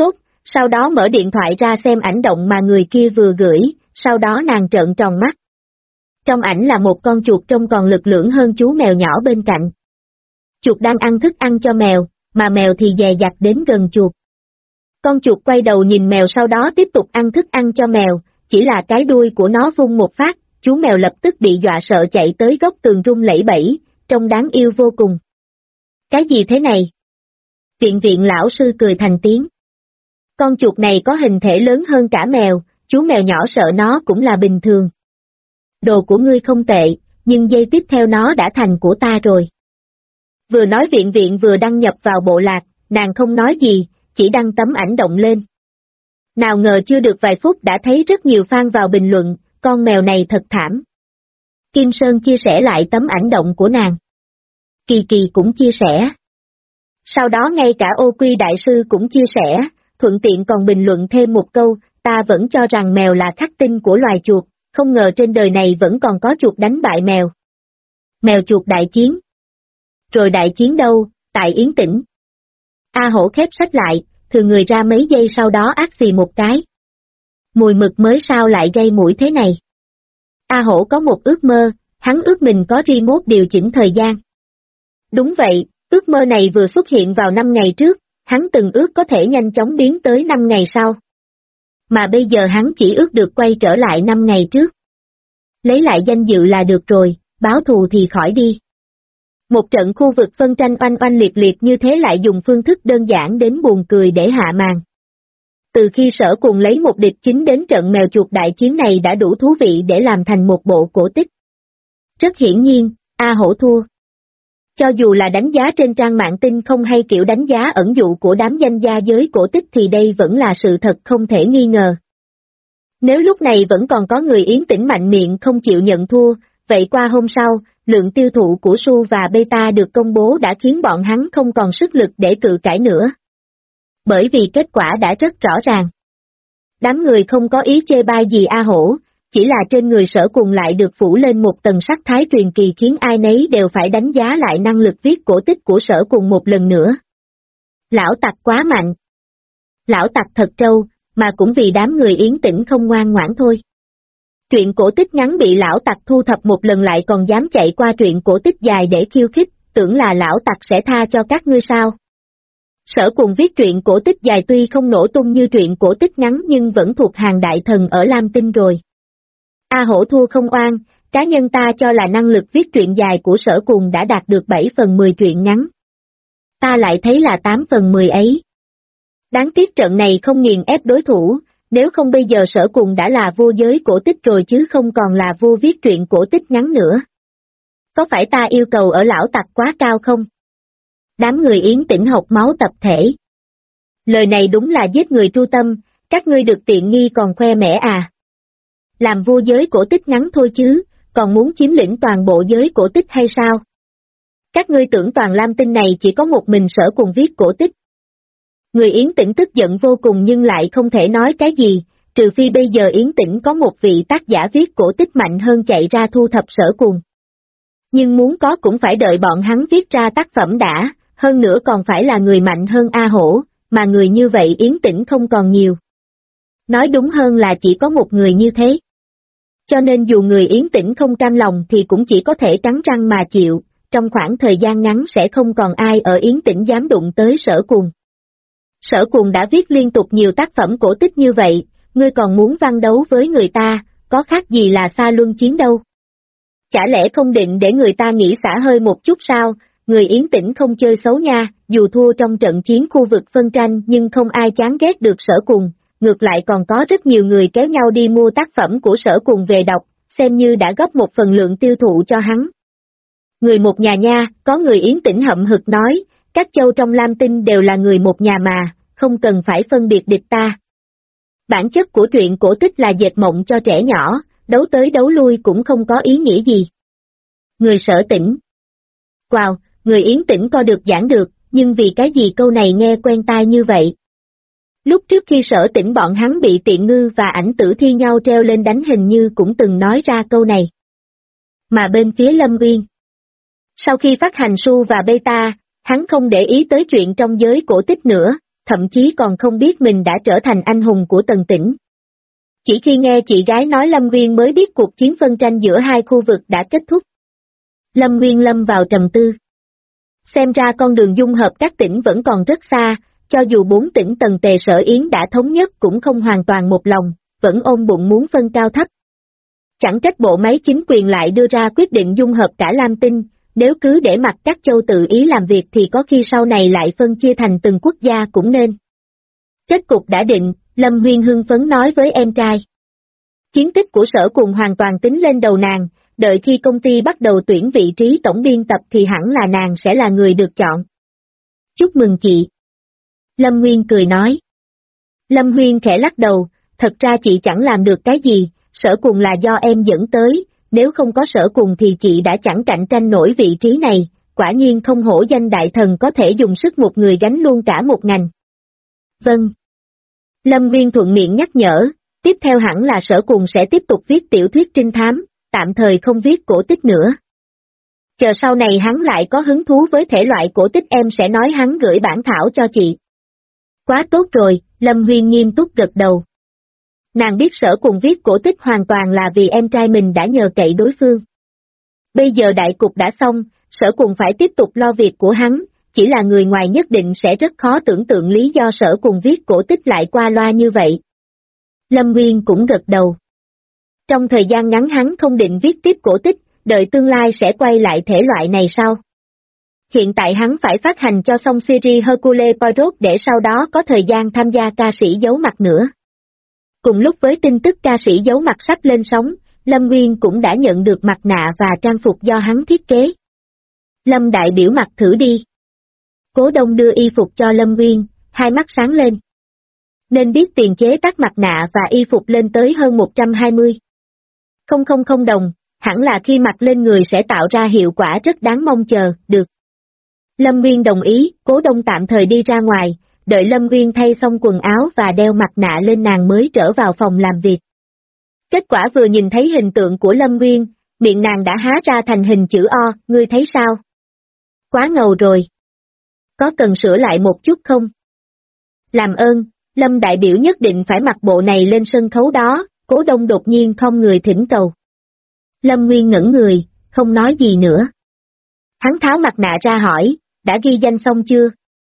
sau đó mở điện thoại ra xem ảnh động mà người kia vừa gửi, sau đó nàng trợn tròn mắt. Trong ảnh là một con chuột trông còn lực lưỡng hơn chú mèo nhỏ bên cạnh. Chuột đang ăn thức ăn cho mèo, mà mèo thì dè dặt đến gần chuột. Con chuột quay đầu nhìn mèo sau đó tiếp tục ăn thức ăn cho mèo, chỉ là cái đuôi của nó vung một phát, chú mèo lập tức bị dọa sợ chạy tới góc tường rung lẩy bẩy, trông đáng yêu vô cùng. Cái gì thế này? Viện lão sư cười thành tiếng. Con chuột này có hình thể lớn hơn cả mèo, chú mèo nhỏ sợ nó cũng là bình thường. Đồ của ngươi không tệ, nhưng giây tiếp theo nó đã thành của ta rồi. Vừa nói viện vừa đăng nhập vào bộ lạc, nàng không nói gì, chỉ đăng tấm ảnh động lên. Nào ngờ chưa được vài phút đã thấy rất nhiều fan vào bình luận, con mèo này thật thảm. Kim Sơn chia sẻ lại tấm ảnh động của nàng. Kỳ Kỳ cũng chia sẻ. Sau đó ngay cả Ô Quy Đại Sư cũng chia sẻ, thuận tiện còn bình luận thêm một câu, ta vẫn cho rằng mèo là khắc tinh của loài chuột, không ngờ trên đời này vẫn còn có chuột đánh bại mèo. Mèo chuột đại chiến. Rồi đại chiến đâu, tại Yến Tĩnh. A Hổ khép sách lại, thừa người ra mấy giây sau đó ác xì một cái. Mùi mực mới sao lại gây mũi thế này? A Hổ có một ước mơ, hắn ước mình có remote điều chỉnh thời gian. Đúng vậy, ước mơ này vừa xuất hiện vào 5 ngày trước, hắn từng ước có thể nhanh chóng biến tới 5 ngày sau. Mà bây giờ hắn chỉ ước được quay trở lại 5 ngày trước. Lấy lại danh dự là được rồi, báo thù thì khỏi đi. Một trận khu vực phân tranh oanh oanh liệt liệt như thế lại dùng phương thức đơn giản đến buồn cười để hạ màn. Từ khi Sở Cùng lấy một địch chính đến trận mèo chuột đại chiến này đã đủ thú vị để làm thành một bộ cổ tích. Rất hiển nhiên, A Hổ thua. Cho dù là đánh giá trên trang mạng tin không hay kiểu đánh giá ẩn dụ của đám danh gia giới cổ tích thì đây vẫn là sự thật không thể nghi ngờ. Nếu lúc này vẫn còn có người Yến Tĩnh mạnh miệng không chịu nhận thua, vậy qua hôm sau, lượng tiêu thụ của Su và Beta được công bố đã khiến bọn hắn không còn sức lực để cự cãi nữa. Bởi vì kết quả đã rất rõ ràng. Đám người không có ý chê bai gì A Hổ, chỉ là trên người Sở Cùng lại được phủ lên một tầng sắc thái truyền kỳ khiến ai nấy đều phải đánh giá lại năng lực viết cổ tích của Sở Cùng một lần nữa. Lão tặc quá mạnh. Lão tặc thật trâu, mà cũng vì đám người Yến Tĩnh không ngoan ngoãn thôi. Truyện cổ tích ngắn bị lão tặc thu thập một lần lại còn dám chạy qua truyện cổ tích dài để khiêu khích, tưởng là lão tặc sẽ tha cho các ngươi sao. Sở Cùng viết truyện cổ tích dài tuy không nổ tung như truyện cổ tích ngắn nhưng vẫn thuộc hàng đại thần ở Lam Tinh rồi. A Hổ thua không oan, cá nhân ta cho là năng lực viết truyện dài của Sở Cùng đã đạt được 7/10 truyện ngắn. Ta lại thấy là 8/10 ấy. Đáng tiếc trận này không nghiền ép đối thủ, nếu không bây giờ Sở Cùng đã là vua giới cổ tích rồi chứ không còn là vua viết truyện cổ tích ngắn nữa. Có phải ta yêu cầu ở lão tặc quá cao không? Đám người Yến Tĩnh học máu tập thể. Lời này đúng là giết người tru tâm, các ngươi được tiện nghi còn khoe mẽ à. Làm vua giới cổ tích ngắn thôi chứ, còn muốn chiếm lĩnh toàn bộ giới cổ tích hay sao? Các ngươi tưởng toàn Lam Tinh này chỉ có một mình Sở Cùng viết cổ tích. Người Yến Tĩnh tức giận vô cùng nhưng lại không thể nói cái gì, trừ phi bây giờ Yến Tĩnh có một vị tác giả viết cổ tích mạnh hơn chạy ra thu thập Sở Cùng. Nhưng muốn có cũng phải đợi bọn hắn viết ra tác phẩm đã, hơn nữa còn phải là người mạnh hơn A Hổ, mà người như vậy Yến Tĩnh không còn nhiều. Nói đúng hơn là chỉ có một người như thế. Cho nên dù người Yến Tĩnh không cam lòng thì cũng chỉ có thể cắn răng mà chịu, trong khoảng thời gian ngắn sẽ không còn ai ở Yến Tĩnh dám đụng tới Sở Cùng. Sở Cùng đã viết liên tục nhiều tác phẩm cổ tích như vậy, ngươi còn muốn văn đấu với người ta, có khác gì là xa luân chiến đâu. Chả lẽ không định để người ta nghỉ xả hơi một chút sao, người Yến Tĩnh không chơi xấu nha, dù thua trong trận chiến khu vực phân tranh nhưng không ai chán ghét được Sở Cùng, ngược lại còn có rất nhiều người kéo nhau đi mua tác phẩm của Sở Cùng về đọc, xem như đã góp một phần lượng tiêu thụ cho hắn. Người một nhà nha, có người Yến Tĩnh hậm hực nói, các châu trong Lam Tinh đều là người một nhà mà, không cần phải phân biệt địch ta. Bản chất của truyện cổ tích là dệt mộng cho trẻ nhỏ, đấu tới đấu lui cũng không có ý nghĩa gì. Người Sở Tĩnh. Wow, người Yến Tĩnh co được giảng được, nhưng vì cái gì câu này nghe quen tai như vậy? Lúc trước khi Sở Tĩnh bọn hắn bị Tiện Ngư và Ảnh Tử thi nhau treo lên đánh hình như cũng từng nói ra câu này. Mà bên phía Lâm Uyên. Sau khi phát hành Su và Beta, hắn không để ý tới chuyện trong giới cổ tích nữa, thậm chí còn không biết mình đã trở thành anh hùng của Tần Tỉnh. Chỉ khi nghe chị gái nói Lâm Nguyên mới biết cuộc chiến phân tranh giữa hai khu vực đã kết thúc. Lâm Nguyên lâm vào trầm tư. Xem ra con đường dung hợp các tỉnh vẫn còn rất xa, cho dù 4 tỉnh Tần Tề Sở Yến đã thống nhất cũng không hoàn toàn một lòng, vẫn ôm bụng muốn phân cao thấp. Chẳng trách bộ máy chính quyền lại đưa ra quyết định dung hợp cả Lam Tinh, nếu cứ để mặc các châu tự ý làm việc thì có khi sau này lại phân chia thành từng quốc gia cũng nên. Kết cục đã định, Lâm Nguyên hưng phấn nói với em trai. Chiến tích của Sở Cùng hoàn toàn tính lên đầu nàng, đợi khi công ty bắt đầu tuyển vị trí tổng biên tập thì hẳn là nàng sẽ là người được chọn. Chúc mừng chị. Lâm Nguyên cười nói. Lâm Nguyên khẽ lắc đầu, thật ra chị chẳng làm được cái gì, Sở Cùng là do em dẫn tới, nếu không có Sở Cùng thì chị đã chẳng cạnh tranh nổi vị trí này, quả nhiên không hổ danh đại thần có thể dùng sức một người gánh luôn cả một ngành. Vâng. Lâm Nguyên thuận miệng nhắc nhở, tiếp theo hẳn là Sở Cùng sẽ tiếp tục viết tiểu thuyết trinh thám, tạm thời không viết cổ tích nữa. Chờ sau này hắn lại có hứng thú với thể loại cổ tích em sẽ nói hắn gửi bản thảo cho chị. Quá tốt rồi, Lâm Nguyên nghiêm túc gật đầu. Nàng biết Sở Cùng viết cổ tích hoàn toàn là vì em trai mình đã nhờ cậy đối phương. Bây giờ đại cục đã xong, Sở Cùng phải tiếp tục lo việc của hắn, chỉ là người ngoài nhất định sẽ rất khó tưởng tượng lý do Sở Cùng viết cổ tích lại qua loa như vậy. Lâm Nguyên cũng gật đầu. Trong thời gian ngắn hắn không định viết tiếp cổ tích, đợi tương lai sẽ quay lại thể loại này sau. Hiện tại hắn phải phát hành cho xong series Hercule Poirot để sau đó có thời gian tham gia ca sĩ giấu mặt nữa. Cùng lúc với tin tức ca sĩ giấu mặt sắp lên sóng, Lâm Nguyên cũng đã nhận được mặt nạ và trang phục do hắn thiết kế. Lâm đại biểu mặc thử đi. Cố Đông đưa y phục cho Lâm Nguyên, hai mắt sáng lên. Nên biết tiền chế tác mặt nạ và y phục lên tới hơn 120.000 đồng, hẳn là khi mặc lên người sẽ tạo ra hiệu quả rất đáng mong chờ, được. Lâm Nguyên đồng ý, Cố Đông tạm thời đi ra ngoài, đợi Lâm Nguyên thay xong quần áo và đeo mặt nạ lên nàng mới trở vào phòng làm việc. Kết quả vừa nhìn thấy hình tượng của Lâm Nguyên, miệng nàng đã há ra thành hình chữ O, ngươi thấy sao? Quá ngầu rồi. Có cần sửa lại một chút không? Làm ơn, Lâm đại biểu nhất định phải mặc bộ này lên sân khấu đó, Cố Đông đột nhiên không người thỉnh cầu. Lâm Nguyên ngẩn người, không nói gì nữa. Hắn tháo mặt nạ ra hỏi, đã ghi danh xong chưa?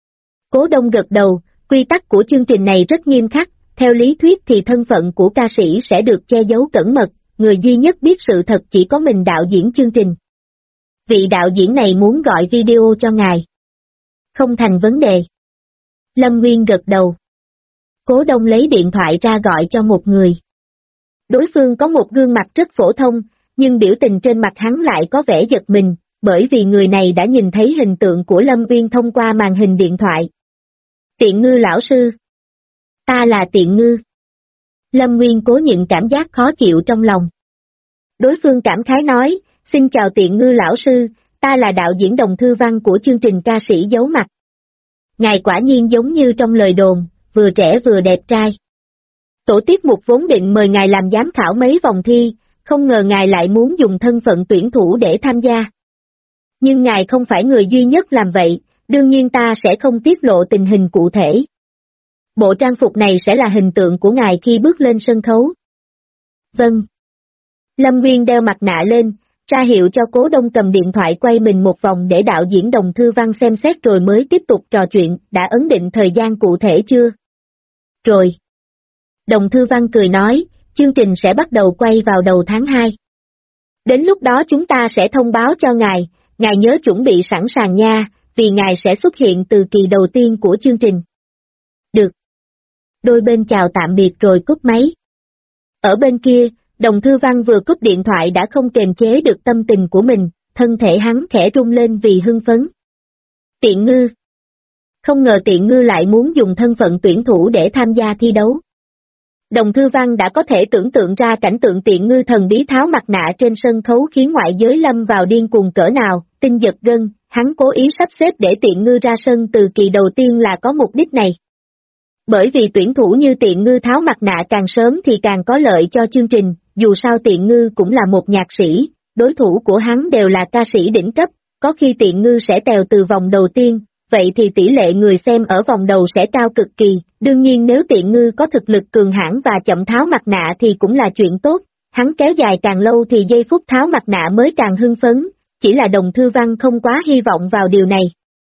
Cố Đông gật đầu, quy tắc của chương trình này rất nghiêm khắc, theo lý thuyết thì thân phận của ca sĩ sẽ được che giấu cẩn mật, người duy nhất biết sự thật chỉ có mình đạo diễn chương trình. Vị đạo diễn này muốn gọi video cho ngài. Không thành vấn đề. Lâm Nguyên gật đầu. Cố Đông lấy điện thoại ra gọi cho một người. Đối phương có một gương mặt rất phổ thông, nhưng biểu tình trên mặt hắn lại có vẻ giật mình, bởi vì người này đã nhìn thấy hình tượng của Lâm Nguyên thông qua màn hình điện thoại. Tiện Ngư lão sư. Ta là Tiện Ngư. Lâm Nguyên cố nhịn cảm giác khó chịu trong lòng. Đối phương cảm khái nói, xin chào Tiện Ngư lão sư, ta là đạo diễn Đồng Thư Văn của chương trình ca sĩ giấu mặt. Ngài quả nhiên giống như trong lời đồn, vừa trẻ vừa đẹp trai. Tổ tiết mục vốn định mời ngài làm giám khảo mấy vòng thi, không ngờ ngài lại muốn dùng thân phận tuyển thủ để tham gia. Nhưng ngài không phải người duy nhất làm vậy, đương nhiên ta sẽ không tiết lộ tình hình cụ thể. Bộ trang phục này sẽ là hình tượng của ngài khi bước lên sân khấu. Vâng. Lâm Nguyên đeo mặt nạ lên, ra hiệu cho Cố Đông cầm điện thoại quay mình một vòng để đạo diễn Đồng Thư Văn xem xét rồi mới tiếp tục trò chuyện, đã ấn định thời gian cụ thể chưa? Rồi. Đồng Thư Văn cười nói, chương trình sẽ bắt đầu quay vào đầu tháng 2. Đến lúc đó chúng ta sẽ thông báo cho ngài nhớ chuẩn bị sẵn sàng nha, vì ngài sẽ xuất hiện từ kỳ đầu tiên của chương trình. Được. Đôi bên chào tạm biệt rồi cúp máy. Ở bên kia, Đồng Thư Văn vừa cúp điện thoại đã không kềm chế được tâm tình của mình, thân thể hắn khẽ rung lên vì hưng phấn. Tiện Ngư. Không ngờ Tiện Ngư lại muốn dùng thân phận tuyển thủ để tham gia thi đấu. Đồng Thư Văn đã có thể tưởng tượng ra cảnh tượng Tiện Ngư thần bí tháo mặt nạ trên sân khấu khiến ngoại giới lâm vào điên cuồng cỡ nào, tinh giật gân, hắn cố ý sắp xếp để Tiện Ngư ra sân từ kỳ đầu tiên là có mục đích này. Bởi vì tuyển thủ như Tiện Ngư tháo mặt nạ càng sớm thì càng có lợi cho chương trình, dù sao Tiện Ngư cũng là một nhạc sĩ, đối thủ của hắn đều là ca sĩ đỉnh cấp, có khi Tiện Ngư sẽ tèo từ vòng đầu tiên, vậy thì tỷ lệ người xem ở vòng đầu sẽ cao cực kỳ, đương nhiên nếu Tiện Ngư có thực lực cường hãn và chậm tháo mặt nạ thì cũng là chuyện tốt, hắn kéo dài càng lâu thì giây phút tháo mặt nạ mới càng hưng phấn, chỉ là Đồng Thư Văn không quá hy vọng vào điều này.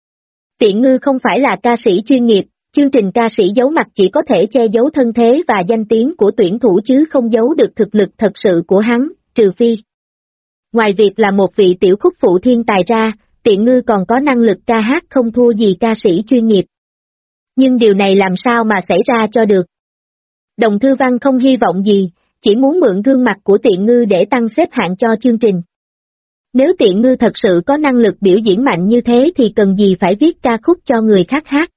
Tiện Ngư không phải là ca sĩ chuyên nghiệp, chương trình ca sĩ giấu mặt chỉ có thể che giấu thân thế và danh tiếng của tuyển thủ chứ không giấu được thực lực thật sự của hắn, trừ phi. Ngoài việc là một vị tiểu khúc phụ thiên tài ra, Tiện Ngư còn có năng lực ca hát không thua gì ca sĩ chuyên nghiệp. Nhưng điều này làm sao mà xảy ra cho được? Đồng Thư Văn không hy vọng gì, chỉ muốn mượn gương mặt của Tiện Ngư để tăng xếp hạng cho chương trình. Nếu Tiện Ngư thật sự có năng lực biểu diễn mạnh như thế thì cần gì phải viết ca khúc cho người khác hát.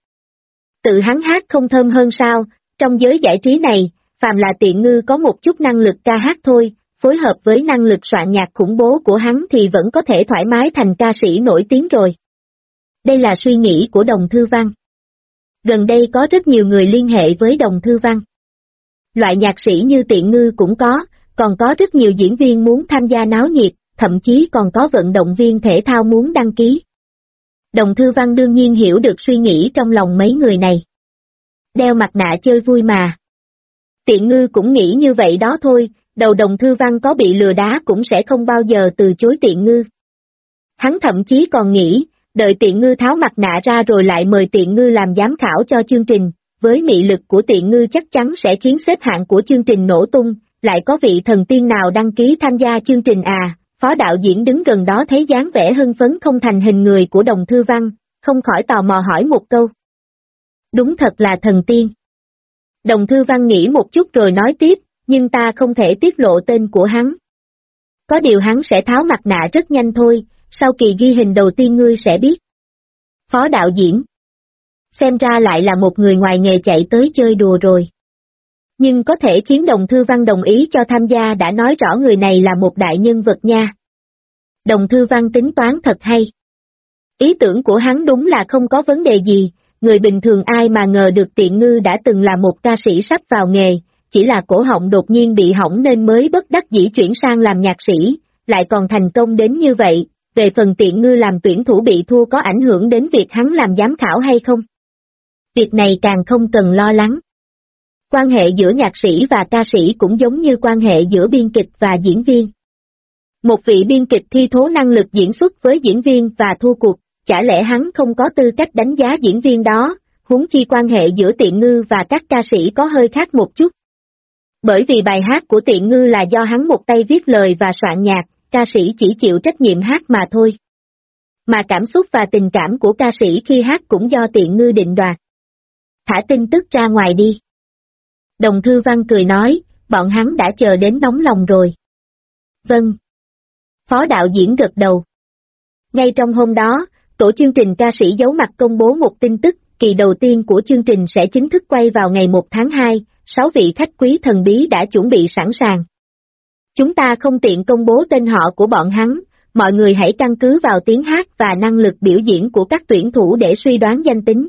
Tự hắn hát không thơm hơn sao, trong giới giải trí này, phàm là Tiện Ngư có một chút năng lực ca hát thôi, phối hợp với năng lực soạn nhạc khủng bố của hắn thì vẫn có thể thoải mái thành ca sĩ nổi tiếng rồi. Đây là suy nghĩ của Đồng Thư Văn. Gần đây có rất nhiều người liên hệ với Đồng Thư Văn. Loại nhạc sĩ như Tiện Ngư cũng có, còn có rất nhiều diễn viên muốn tham gia náo nhiệt, thậm chí còn có vận động viên thể thao muốn đăng ký. Đồng Thư Văn đương nhiên hiểu được suy nghĩ trong lòng mấy người này. Đeo mặt nạ chơi vui mà. Tiện Ngư cũng nghĩ như vậy đó thôi, đầu Đồng Thư Văn có bị lừa đá cũng sẽ không bao giờ từ chối Tiện Ngư. Hắn thậm chí còn nghĩ, đợi Tiện Ngư tháo mặt nạ ra rồi lại mời Tiện Ngư làm giám khảo cho chương trình, với mị lực của Tiện Ngư chắc chắn sẽ khiến xếp hạng của chương trình nổ tung, lại có vị thần tiên nào đăng ký tham gia chương trình à? Phó đạo diễn đứng gần đó thấy dáng vẻ hưng phấn không thành hình người của Đồng Thư Văn, không khỏi tò mò hỏi một câu. Đúng thật là thần tiên. Đồng Thư Văn nghĩ một chút rồi nói tiếp, nhưng ta không thể tiết lộ tên của hắn. Có điều hắn sẽ tháo mặt nạ rất nhanh thôi, sau kỳ ghi hình đầu tiên ngươi sẽ biết. Phó đạo diễn. Xem ra lại là một người ngoài nghề chạy tới chơi đùa rồi. Nhưng có thể khiến Đồng Thư Văn đồng ý cho tham gia đã nói rõ người này là một đại nhân vật nha. Đồng Thư Văn tính toán thật hay. Ý tưởng của hắn đúng là không có vấn đề gì, người bình thường ai mà ngờ được Tiện Ngư đã từng là một ca sĩ sắp vào nghề, chỉ là cổ họng đột nhiên bị hỏng nên mới bất đắc dĩ chuyển sang làm nhạc sĩ, lại còn thành công đến như vậy, về phần Tiện Ngư làm tuyển thủ bị thua có ảnh hưởng đến việc hắn làm giám khảo hay không? Việc này càng không cần lo lắng. Quan hệ giữa nhạc sĩ và ca sĩ cũng giống như quan hệ giữa biên kịch và diễn viên. Một vị biên kịch thi thố năng lực diễn xuất với diễn viên và thua cuộc, chả lẽ hắn không có tư cách đánh giá diễn viên đó, huống chi quan hệ giữa Tiện Ngư và các ca sĩ có hơi khác một chút. Bởi vì bài hát của Tiện Ngư là do hắn một tay viết lời và soạn nhạc, ca sĩ chỉ chịu trách nhiệm hát mà thôi. Mà cảm xúc và tình cảm của ca sĩ khi hát cũng do Tiện Ngư định đoạt. Thả tin tức ra ngoài đi. Đồng Thư Văn cười nói, bọn hắn đã chờ đến nóng lòng rồi. Vâng. Phó đạo diễn gật đầu. Ngay trong hôm đó, tổ chương trình ca sĩ giấu mặt công bố một tin tức, kỳ đầu tiên của chương trình sẽ chính thức quay vào ngày 1 tháng 2, 6 vị khách quý thần bí đã chuẩn bị sẵn sàng. Chúng ta không tiện công bố tên họ của bọn hắn, mọi người hãy căn cứ vào tiếng hát và năng lực biểu diễn của các tuyển thủ để suy đoán danh tính.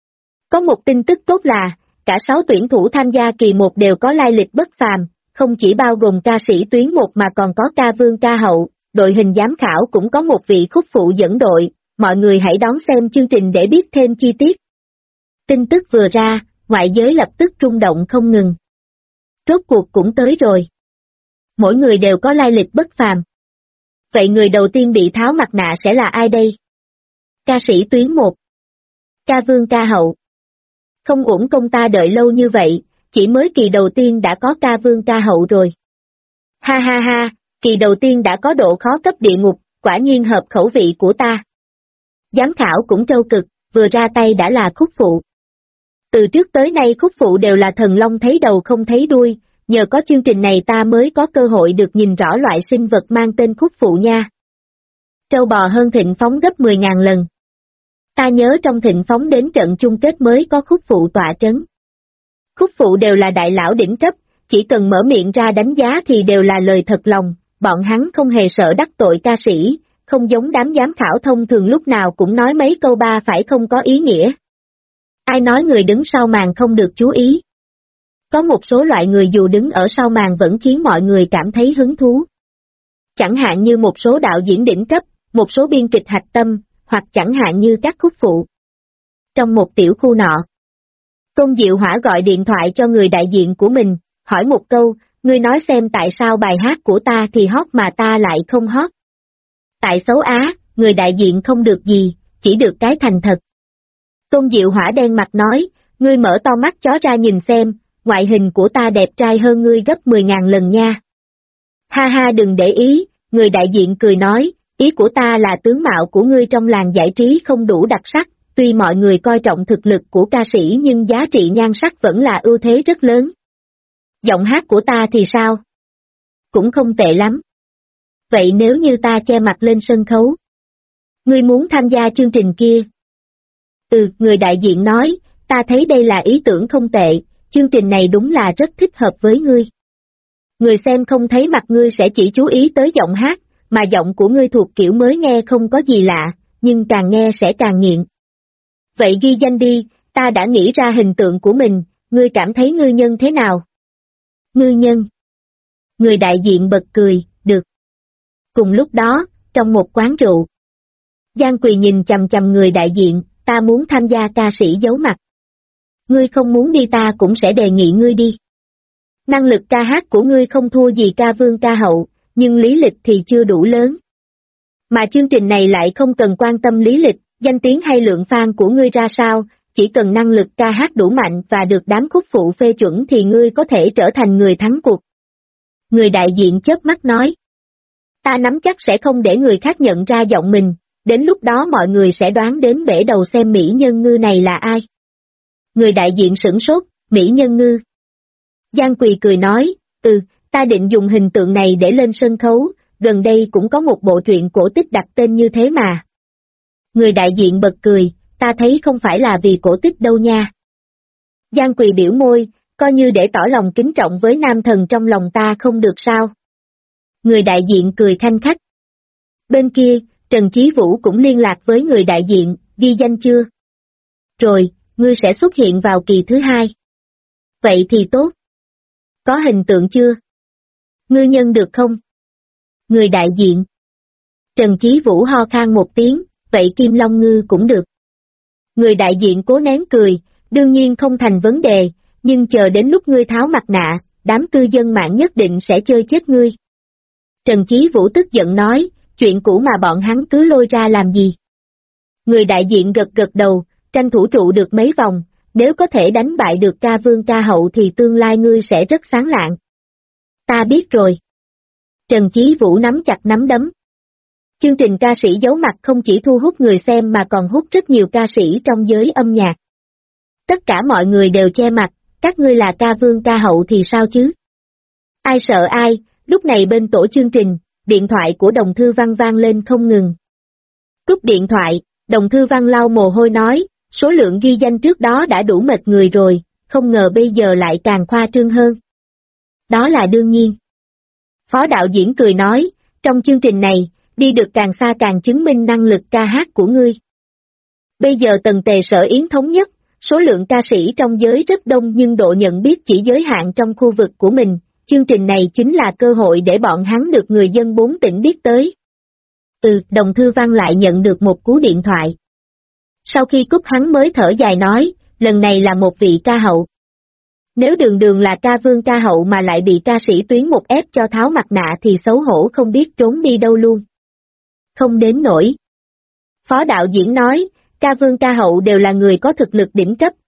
Có một tin tức tốt là, cả 6 tuyển thủ tham gia kỳ 1 đều có lai lịch bất phàm, không chỉ bao gồm ca sĩ tuyến 1 mà còn có ca vương ca hậu, đội hình giám khảo cũng có một vị khúc phụ dẫn đội, mọi người hãy đón xem chương trình để biết thêm chi tiết. Tin tức vừa ra, ngoại giới lập tức rung động không ngừng. Rốt cuộc cũng tới rồi. Mỗi người đều có lai lịch bất phàm. Vậy người đầu tiên bị tháo mặt nạ sẽ là ai đây? Ca sĩ tuyến 1. Ca vương ca hậu. Không uổng công ta đợi lâu như vậy, chỉ mới kỳ đầu tiên đã có ca vương ca hậu rồi. Ha ha ha, kỳ đầu tiên đã có độ khó cấp địa ngục, quả nhiên hợp khẩu vị của ta. Giám khảo cũng trâu cực, vừa ra tay đã là khúc phụ. Từ trước tới nay khúc phụ đều là thần long thấy đầu không thấy đuôi, nhờ có chương trình này ta mới có cơ hội được nhìn rõ loại sinh vật mang tên khúc phụ nha. Trâu bò hơn Thịnh Phóng gấp 10.000 lần. Ta nhớ trong Thịnh Phóng đến trận chung kết mới có khúc phụ tọa trấn. Khúc phụ đều là đại lão đỉnh cấp, chỉ cần mở miệng ra đánh giá thì đều là lời thật lòng, bọn hắn không hề sợ đắc tội ca sĩ, không giống đám giám khảo thông thường lúc nào cũng nói mấy câu ba phải không có ý nghĩa. Ai nói người đứng sau màn không được chú ý? Có một số loại người dù đứng ở sau màn vẫn khiến mọi người cảm thấy hứng thú. Chẳng hạn như một số đạo diễn đỉnh cấp, một số biên kịch hạch tâm, hoặc chẳng hạn như các khúc phụ. trong một tiểu khu nọ. Tôn Diệu Hỏa gọi điện thoại cho người đại diện của mình, hỏi một câu, ngươi nói xem tại sao bài hát của ta thì hot mà ta lại không hot. Tại xấu á, người đại diện không được gì, chỉ được cái thành thật. Tôn Diệu Hỏa đen mặt nói, ngươi mở to mắt chó ra nhìn xem, ngoại hình của ta đẹp trai hơn ngươi gấp 10.000 lần nha. Ha ha đừng để ý, người đại diện cười nói, ý của ta là tướng mạo của ngươi trong làng giải trí không đủ đặc sắc, tuy mọi người coi trọng thực lực của ca sĩ nhưng giá trị nhan sắc vẫn là ưu thế rất lớn. Giọng hát của ta thì sao? Cũng không tệ lắm. Vậy nếu như ta che mặt lên sân khấu? Ngươi muốn tham gia chương trình kia? Người đại diện nói, ta thấy đây là ý tưởng không tệ, chương trình này đúng là rất thích hợp với ngươi. Người xem không thấy mặt ngươi sẽ chỉ chú ý tới giọng hát, mà giọng của ngươi thuộc kiểu mới nghe không có gì lạ, nhưng càng nghe sẽ càng nghiện. Vậy ghi danh đi, ta đã nghĩ ra hình tượng của mình, ngươi cảm thấy ngư nhân thế nào? Ngư nhân. Người đại diện bật cười, được. Cùng lúc đó, trong một quán rượu, Giang Quỳ nhìn chằm chằm người đại diện, ta muốn tham gia ca sĩ giấu mặt. Ngươi không muốn đi ta cũng sẽ đề nghị ngươi đi. Năng lực ca hát của ngươi không thua gì ca vương ca hậu, nhưng lý lịch thì chưa đủ lớn. Mà chương trình này lại không cần quan tâm lý lịch, danh tiếng hay lượng fan của ngươi ra sao, chỉ cần năng lực ca hát đủ mạnh và được đám khúc phụ phê chuẩn thì ngươi có thể trở thành người thắng cuộc. Người đại diện chớp mắt nói. Ta nắm chắc sẽ không để người khác nhận ra giọng mình, đến lúc đó mọi người sẽ đoán đến bể đầu xem mỹ nhân ngư này là ai. Người đại diện sửng sốt, mỹ nhân ngư. Giang Quỳ cười nói, ta định dùng hình tượng này để lên sân khấu, gần đây cũng có một bộ truyện cổ tích đặt tên như thế mà. Người đại diện bật cười, ta thấy không phải là vì cổ tích đâu nha. Giang Quỳ biểu môi, coi như để tỏ lòng kính trọng với nam thần trong lòng ta không được sao. Người đại diện cười khanh khách. Bên kia, Trần Chí Vũ cũng liên lạc với người đại diện, ghi danh chưa? Rồi, ngươi sẽ xuất hiện vào kỳ thứ 2. Vậy thì tốt. Có hình tượng chưa? Ngư nhân được không? Người đại diện. Trần Chí Vũ ho khan một tiếng, vậy Kim Long Ngư cũng được. Người đại diện cố nén cười, đương nhiên không thành vấn đề, nhưng chờ đến lúc ngươi tháo mặt nạ, đám cư dân mạng nhất định sẽ chơi chết ngươi. Trần Chí Vũ tức giận nói, chuyện cũ mà bọn hắn cứ lôi ra làm gì? Người đại diện gật gật đầu, tranh thủ trụ được mấy vòng, nếu có thể đánh bại được ca vương ca hậu thì tương lai ngươi sẽ rất sáng lạng. Ta biết rồi. Trần Chí Vũ nắm chặt nắm đấm. Chương trình ca sĩ giấu mặt không chỉ thu hút người xem mà còn hút rất nhiều ca sĩ trong giới âm nhạc. Tất cả mọi người đều che mặt, các ngươi là ca vương ca hậu thì sao chứ? Ai sợ ai, lúc này bên tổ chương trình, điện thoại của Đồng Thư Văn vang lên không ngừng. Cúp điện thoại, Đồng Thư Văn lau mồ hôi nói, số lượng ghi danh trước đó đã đủ mệt người rồi, không ngờ bây giờ lại càng khoa trương hơn. Đó là đương nhiên. Phó đạo diễn cười nói, trong chương trình này, đi được càng xa càng chứng minh năng lực ca hát của ngươi. Bây giờ Tần Tề Sở Yến thống nhất, số lượng ca sĩ trong giới rất đông nhưng độ nhận biết chỉ giới hạn trong khu vực của mình, chương trình này chính là cơ hội để bọn hắn được người dân 4 tỉnh biết tới. Đồng Thư Văn lại nhận được một cú điện thoại. Sau khi cúp hắn mới thở dài nói, lần này là một vị ca hậu. Nếu đường đường là ca vương ca hậu mà lại bị ca sĩ tuyến một ép cho tháo mặt nạ thì xấu hổ không biết trốn đi đâu luôn. Không đến nổi. Phó đạo diễn nói, ca vương ca hậu đều là người có thực lực đỉnh cấp,